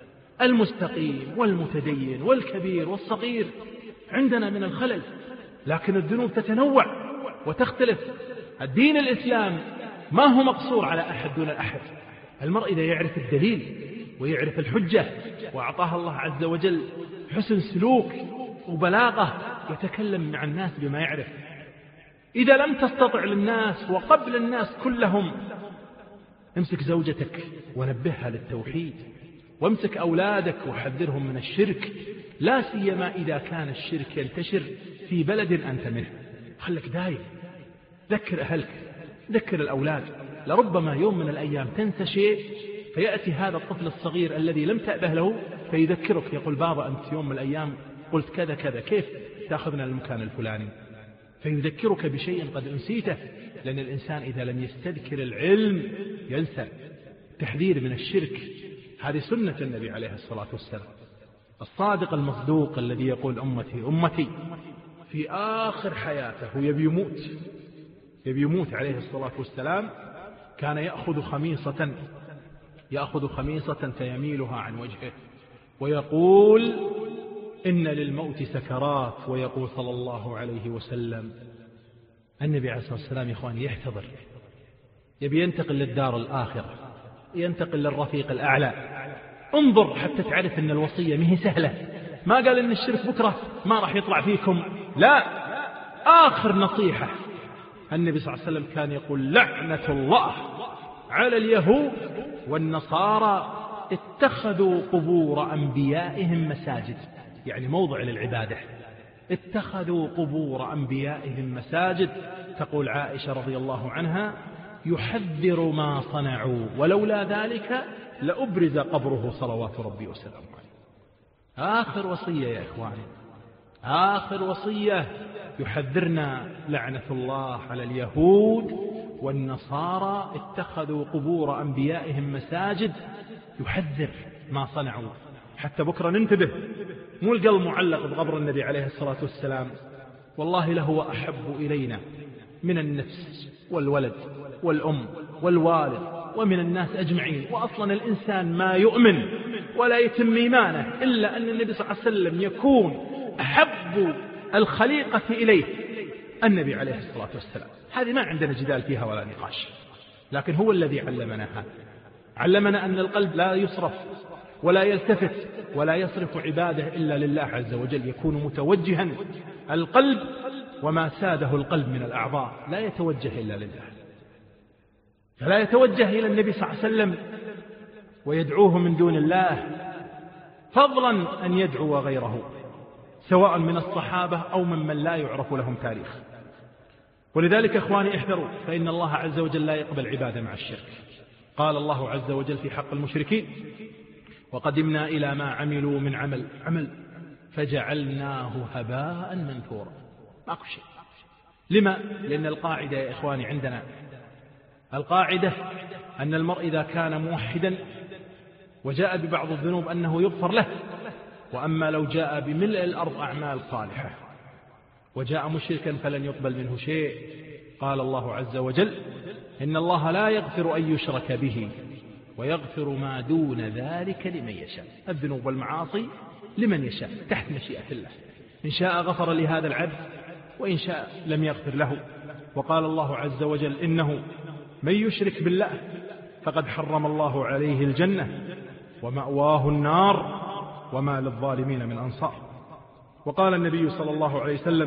المستقيم والمتدين والكبير والصغير عندنا من الخلل، لكن الذنوب تتنوع وتختلف. الدين الإسلام ما هو مقصور على أحد دون أحد. المرء إذا يعرف الدليل ويعرف الحجة وأعطاه الله عز وجل حسن سلوك وبلاغة يتكلم مع الناس بما يعرف. إذا لم تستطع للناس وقبل الناس كلهم، امسك زوجتك ونبهها للتوحيد، وامسك أولادك وحذرهم من الشرك، لا سيما إذا كان الشرك ينتشر في بلد أنت منه. خلك دايم، ذكر أهلك، ذكر الأولاد. لربما يوم من الأيام تنسى شيء فيأتي هذا الطفل الصغير الذي لم تأبه له فيذكرك، يقول بابا أنت يوم من الأيام قلت كذا كذا، كيف تأخذنا للمكان الفلاني؟ فيذكرك بشيء قد أنسيته، لأن الإنسان إذا لم يستذكر العلم ينسى. تحذير من الشرك، هذه سنة النبي عليه الصلاة والسلام الصادق المصدوق الذي يقول أمتي أمتي في آخر حياته يبي يموت عليه الصلاة والسلام. كان يأخذ خميصة فيميلها عن وجهه ويقول إن للموت سكرات، ويقول صلى الله عليه وسلم النبي عليه الصلاة والسلام يا إخواني يحتضر، يبي ينتقل للدار الآخرة، ينتقل للرفيق الأعلى. انظر حتى تعرف أن الوصية مهي سهلة. ما قال إن الشرك بكرة ما راح يطلع فيكم، لا، آخر نصيحة النبي صلى الله عليه وسلم كان يقول لعنة الله على اليهود والنصارى اتخذوا قبور أنبيائهم مساجد، يعني موضع للعبادة. اتخذوا قبور أنبيائهم مساجد. تقول عائشة رضي الله عنها يحذر ما صنعوا ولولا ذلك لأبرز قبره صلوات ربي وسلامه عليه. آخر وصية يا إخواني، آخر وصية يحذرنا لعنة الله على اليهود والنصارى اتخذوا قبور أنبيائهم مساجد. يحذر ما صنعوا. حتى بكرة ننتبه، مو القلب معلق بقبر النبي عليه الصلاة والسلام، والله لهو أحب إلينا من النفس والولد والأم والوالد ومن الناس أجمعين. وأصلا الإنسان ما يؤمن ولا يتم إيمانه إلا أن النبي صلى الله عليه وسلم يكون أحب الخليقة إليه النبي عليه الصلاة والسلام. هذه ما عندنا جدال فيها ولا نقاش، لكن هو الذي علمنا هذا. علمنا أن القلب لا يصرف ولا يلتفت ولا يصرف عباده إلا لله عز وجل، يكون متوجها القلب وما ساده القلب من الأعضاء لا يتوجه إلا لله. فلا يتوجه إلى النبي صلى الله عليه وسلم ويدعوه من دون الله، فضلا أن يدعو غيره سواء من الصحابة أو من لا يعرف لهم تاريخ. ولذلك إخواني احذروا، فإن الله عز وجل لا يقبل عبادة مع الشرك. قال الله عز وجل في حق المشركين وقدمنا إلى ما عملوا من عمل فجعلناه هباء منثورا. ماكو شيء. لما؟ لأن القاعدة يا إخواني عندنا، القاعدة أن المرء إذا كان موحدا وجاء ببعض الذنوب أنه يغفر له، وأما لو جاء بملء الأرض أعمال صالحة وجاء مشركا فلن يقبل منه شيء. قال الله عز وجل إن الله لا يغفر أن يشرك به ويغفر ما دون ذلك لمن يشاء. الذنوب والمعاصي لمن يشاء تحت مشيئة الله، إن شاء غفر لهذا العبد وإن شاء لم يغفر له. وقال الله عز وجل إنه من يشرك بالله فقد حرم الله عليه الجنة ومأواه النار وما للظالمين من أنصار. وقال النبي صلى الله عليه وسلم،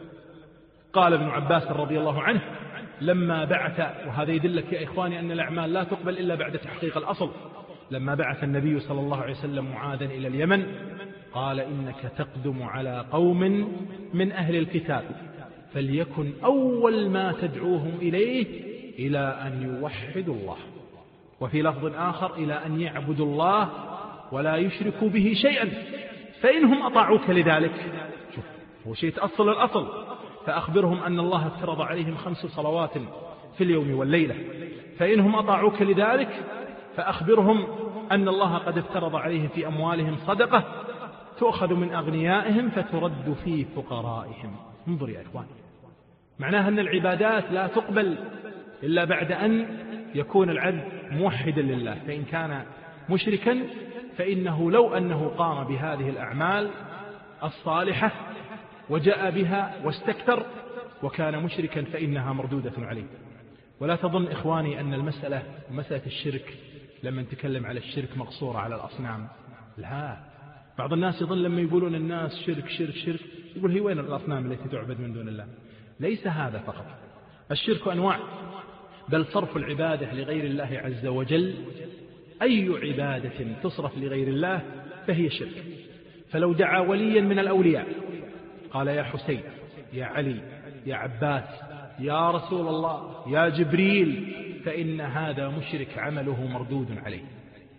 قال ابن عباس رضي الله عنه لما بعث، وهذا يدلك يا إخواني أن الأعمال لا تقبل إلا بعد تحقيق الأصل، لما بعث النبي صلى الله عليه وسلم معاذا إلى اليمن قال إنك تقدم على قوم من أهل الكتاب فليكن أول ما تدعوهم إليه إلى أن يوحدوا الله، وفي لفظ آخر إلى أن يعبدوا الله ولا يشركوا به شيئا، فإنهم أطاعوك لذلك. شوف، هو شيء تأصل الأصل. فأخبرهم أن الله افترض عليهم 5 صلوات في اليوم والليلة، فإنهم أطاعوك لذلك فأخبرهم أن الله قد افترض عليهم في أموالهم صدقة تؤخذ من أغنيائهم فترد في فقرائهم. انظر يا إخوان، معناها أن العبادات لا تقبل إلا بعد أن يكون العبد موحدا لله، فإن كان مشركا فإنه لو أنه قام بهذه الأعمال الصالحة وجاء بها واستكثر وكان مشركا فإنها مردودة عليه. ولا تظن إخواني أن مسألة الشرك لما نتكلم على الشرك مقصورة على الأصنام، لا. بعض الناس يظن لما يقولون الناس شرك شرك شرك يقول هي وين الأصنام التي تعبد من دون الله؟ ليس هذا فقط، الشرك أنواع، بل صرف العبادة لغير الله عز وجل، أي عبادة تصرف لغير الله فهي شرك. فلو دعا وليا من الأولياء قال يا حسين يا علي يا عباس يا رسول الله يا جبريل، فإن هذا مشرك عمله مردود عليه.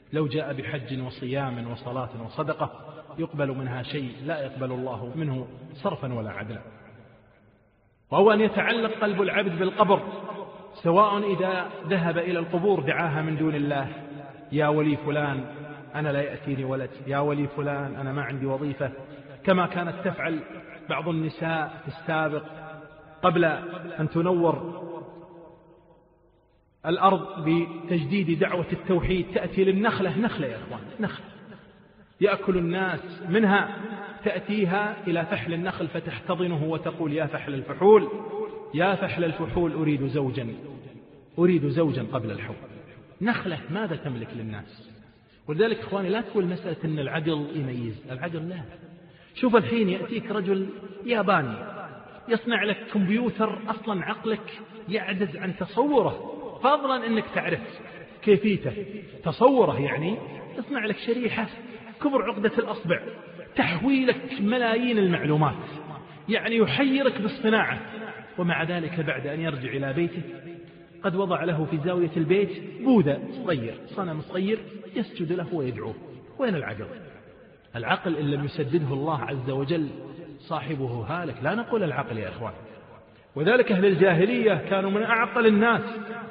لو جاء بحج وصيام وصلاة وصدقة يقبل منها شيء لا يقبل الله منه صرفا ولا عدلا. وهو أن يتعلق قلب العبد بالقبر، سواء إذا ذهب إلى القبور دعاها من دون الله: يا ولي فلان أنا لا يأتيني ولد، يا ولي فلان أنا ما عندي وظيفة، كما كانت تفعل بعض النساء في السابق قبل أن تنور الأرض بتجديد دعوة التوحيد. تأتي للنخلة، نخلة يا إخوان، نخلة يأكل الناس منها، تأتيها إلى فحل النخل فتحتضنه وتقول: يا فحل الفحول، يا فحل الفحول أريد زوجا قبل الحول. نخلة ماذا تملك للناس؟ ولذلك إخواني لا تقول مسألة أن العدل يميز، العدل لا. شوف الحين يأتيك رجل ياباني يصنع لك كمبيوتر أصلا عقلك يعجز عن تصوره، فضلا أنك تعرف كيفيته. تصوره يعني يصنع لك شريحة كبر عقدة الأصبع تحوي لك ملايين المعلومات، يعني يحيرك بالصناعة. ومع ذلك بعد أن يرجع إلى بيته قد وضع له في زاوية البيت بوذا صغير، صنم صغير يسجد له ويدعوه. وين العقل؟ العقل إن لم يسدده الله عز وجل صاحبه هالك. لا نقول العقل يا إخوان. وذلك أهل الجاهلية كانوا من أعقل الناس.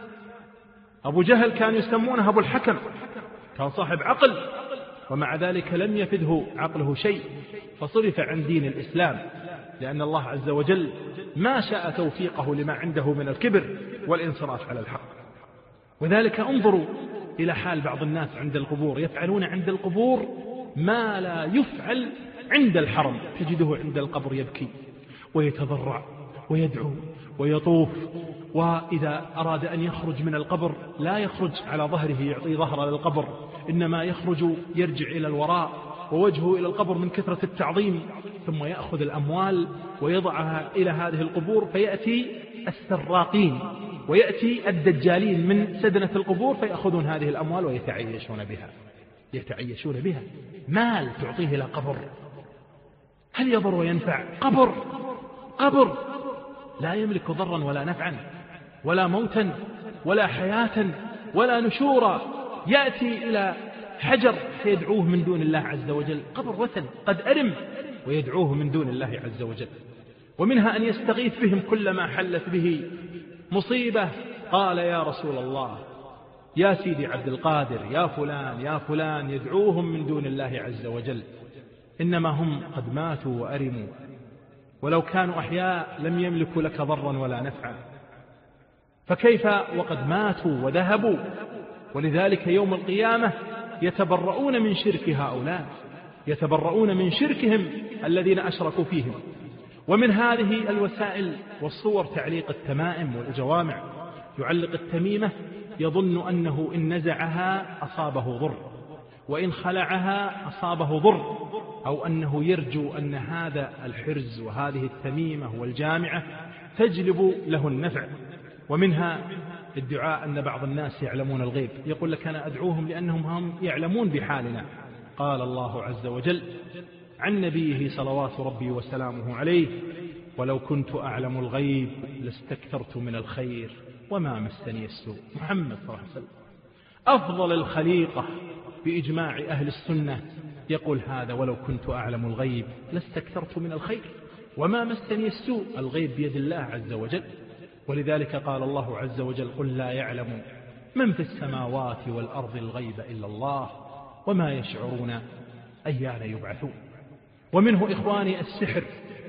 أبو جهل كان يسمونه أبو الحكم، كان صاحب عقل، ومع ذلك لم يفده عقله شيء، فصرف عن دين الإسلام، لأن الله عز وجل ما شاء توفيقه لما عنده من الكبر والانصراف على الحق. وذلك انظروا إلى حال بعض الناس عند القبور، يفعلون عند القبور ما لا يفعل عند الحرم. تجده عند القبر يبكي ويتضرع ويدعو ويطوف، وإذا أراد أن يخرج من القبر لا يخرج على ظهره يعطي ظهره للقبر، إنما يخرج يرجع إلى الوراء ووجهه إلى القبر من كثرة التعظيم، ثم يأخذ الأموال ويضعها إلى هذه القبور. فيأتي السراقين ويأتي الدجالين من سدنة القبور فيأخذون هذه الأموال ويتعيشون بها. مال تعطيه إلى قبر، هل يضر وينفع؟ قبر لا يملك ضرا ولا نفعا ولا موتا ولا حياة ولا نشورا. يأتي إلى حجر فيدعوه من دون الله عز وجل، قبر وثن قد أرم، ويدعوه من دون الله عز وجل. ومنها أن يستغيث بهم كلما حلت به مصيبة قال: يا رسول الله، يا سيدي عبد القادر، يا فلان يا فلان، يدعوهم من دون الله عز وجل، إنما هم قد ماتوا وأرموا، ولو كانوا أحياء لم يملكوا لك ضرا ولا نفعا، فكيف وقد ماتوا وذهبوا؟ ولذلك يوم القيامة يتبرؤون من شرك هؤلاء، يتبرؤون من شركهم الذين أشركوا فيهم. ومن هذه الوسائل والصور تعليق التمائم والجوامع. يعلق التميمة يظن أنه إن نزعها أصابه ضر، وإن خلعها أصابه ضر، أو أنه يرجو أن هذا الحرز وهذه التميمة والجامعة تجلب له النفع. ومنها الدعاء أن بعض الناس يعلمون الغيب، يقول لك أنا أدعوهم لأنهم هم يعلمون بحالنا. قال الله عز وجل عن نبيه صلوات ربي وسلامه عليه: ولو كنت أعلم الغيب لاستكثرت من الخير وما مسني السوء. محمد صلى الله عليه وسلم أفضل الخليقة بإجماع أهل السنة يقول هذا: ولو كنت أعلم الغيب لاستكثرت من الخير وما مسني السوء. الغيب بيد الله عز وجل. ولذلك قال الله عز وجل: قل لا يعلم من في السماوات والأرض الغيب إلا الله وما يشعرون أيان يبعثون. ومنه إخواني السحر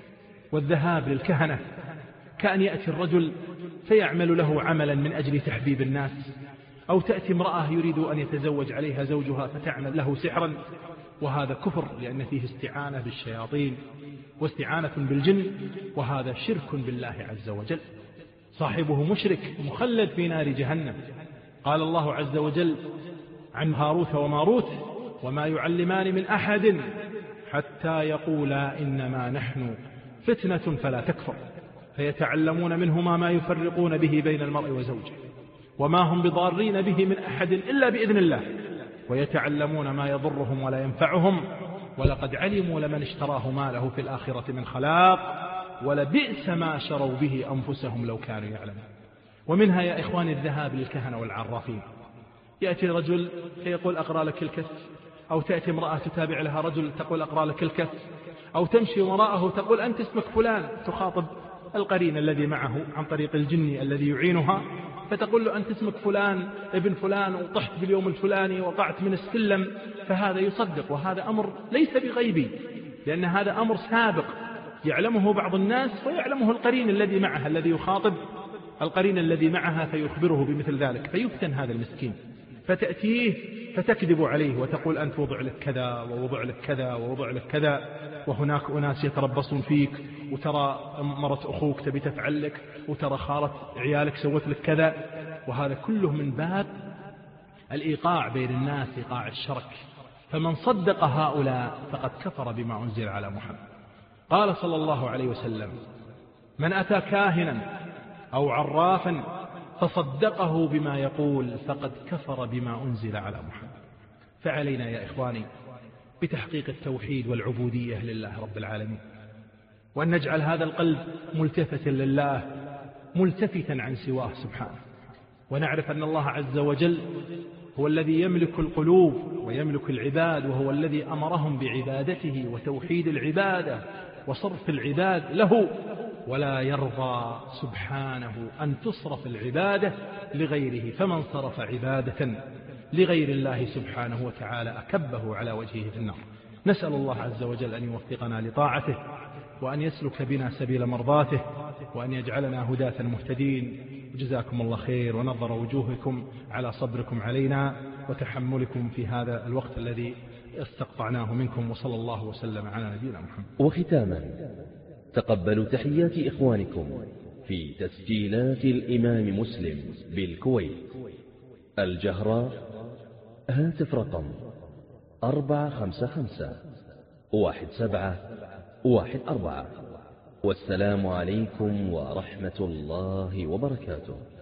والذهاب للكهنة، كأن يأتي الرجل فيعمل له عملا من أجل تحبيب الناس، أو تأتي امرأة يريد أن يتزوج عليها زوجها فتعمل له سحرا، وهذا كفر لأن فيه استعانة بالشياطين واستعانة بالجن، وهذا شرك بالله عز وجل، صاحبه مشرك مخلد في نار جهنم. قال الله عز وجل عن هاروت وماروت: وما يعلمان من أحد حتى يقولا إنما نحن فتنة فلا تكفر، فيتعلمون منهما ما يفرقون به بين المرء وزوجه، وما هم بضارين به من أحد إلا بإذن الله، ويتعلمون ما يضرهم ولا ينفعهم، ولقد علموا لمن اشتراه ما له في الآخرة من خلاق ولبئس ما شروا به أنفسهم لو كانوا يعلمون. ومنها يا إخواني الذهاب للكهنة والعرافين، يأتي رجل فيقول أقرأ لك الكف، أو تأتي امرأة تتابع لها رجل تقول أقرأ لك الكف، أو تمشي وراءه تقول أنت اسمك فلان، تخاطب القرين الذي معه عن طريق الجن الذي يعينها، فتقول له أنت اسمك فلان ابن فلان وطحت باليوم الفلاني وقعت من السلم، فهذا يصدق، وهذا أمر ليس بغيبي، لأن هذا أمر سابق يعلمه بعض الناس ويعلمه القرين الذي معها، الذي يخاطب القرين الذي معها فيخبره بمثل ذلك، فيفتن هذا المسكين، فتأتيه فتكذب عليه وتقول أنت وضع لك كذا ووضع لك كذا ووضع لك كذا، وهناك أناس يتربصون فيك، وترى مرة أخوك تبي تفعل لك، وترى خالة عيالك سوت لك كذا، وهذا كله من باب الإيقاع بين الناس، إيقاع الشرك. فمن صدق هؤلاء فقد كفر بما أنزل على محمد. قال صلى الله عليه وسلم: من أتى كاهنا أو عرافا فصدقه بما يقول فقد كفر بما أنزل على محمد. فعلينا يا إخواني بتحقيق التوحيد والعبودية لله رب العالمين، وأن نجعل هذا القلب ملتفتا لله ملتفتا عن سواه سبحانه، ونعرف أن الله عز وجل هو الذي يملك القلوب ويملك العباد، وهو الذي أمرهم بعبادته وتوحيد العبادة وصرف العباد له، ولا يرضى سبحانه أن تصرف العبادة لغيره، فمن صرف عبادة لغير الله سبحانه وتعالى أكبه على وجهه في النار. نسأل الله عز وجل أن يوفقنا لطاعته، وأن يسلك بنا سبيل مرضاته، وأن يجعلنا هداة مهتدين. جزاكم الله خير، ونظر وجوهكم على صبركم علينا وتحملكم في هذا الوقت الذي استقطعناه منكم، وصلى الله وسلم على نبينا محمد. وختاما، تقبلوا تحيات إخوانكم في تسجيلات الإمام مسلم بالكويت. الجهراء، هاتف رقم 455-1714. والسلام عليكم ورحمة الله وبركاته.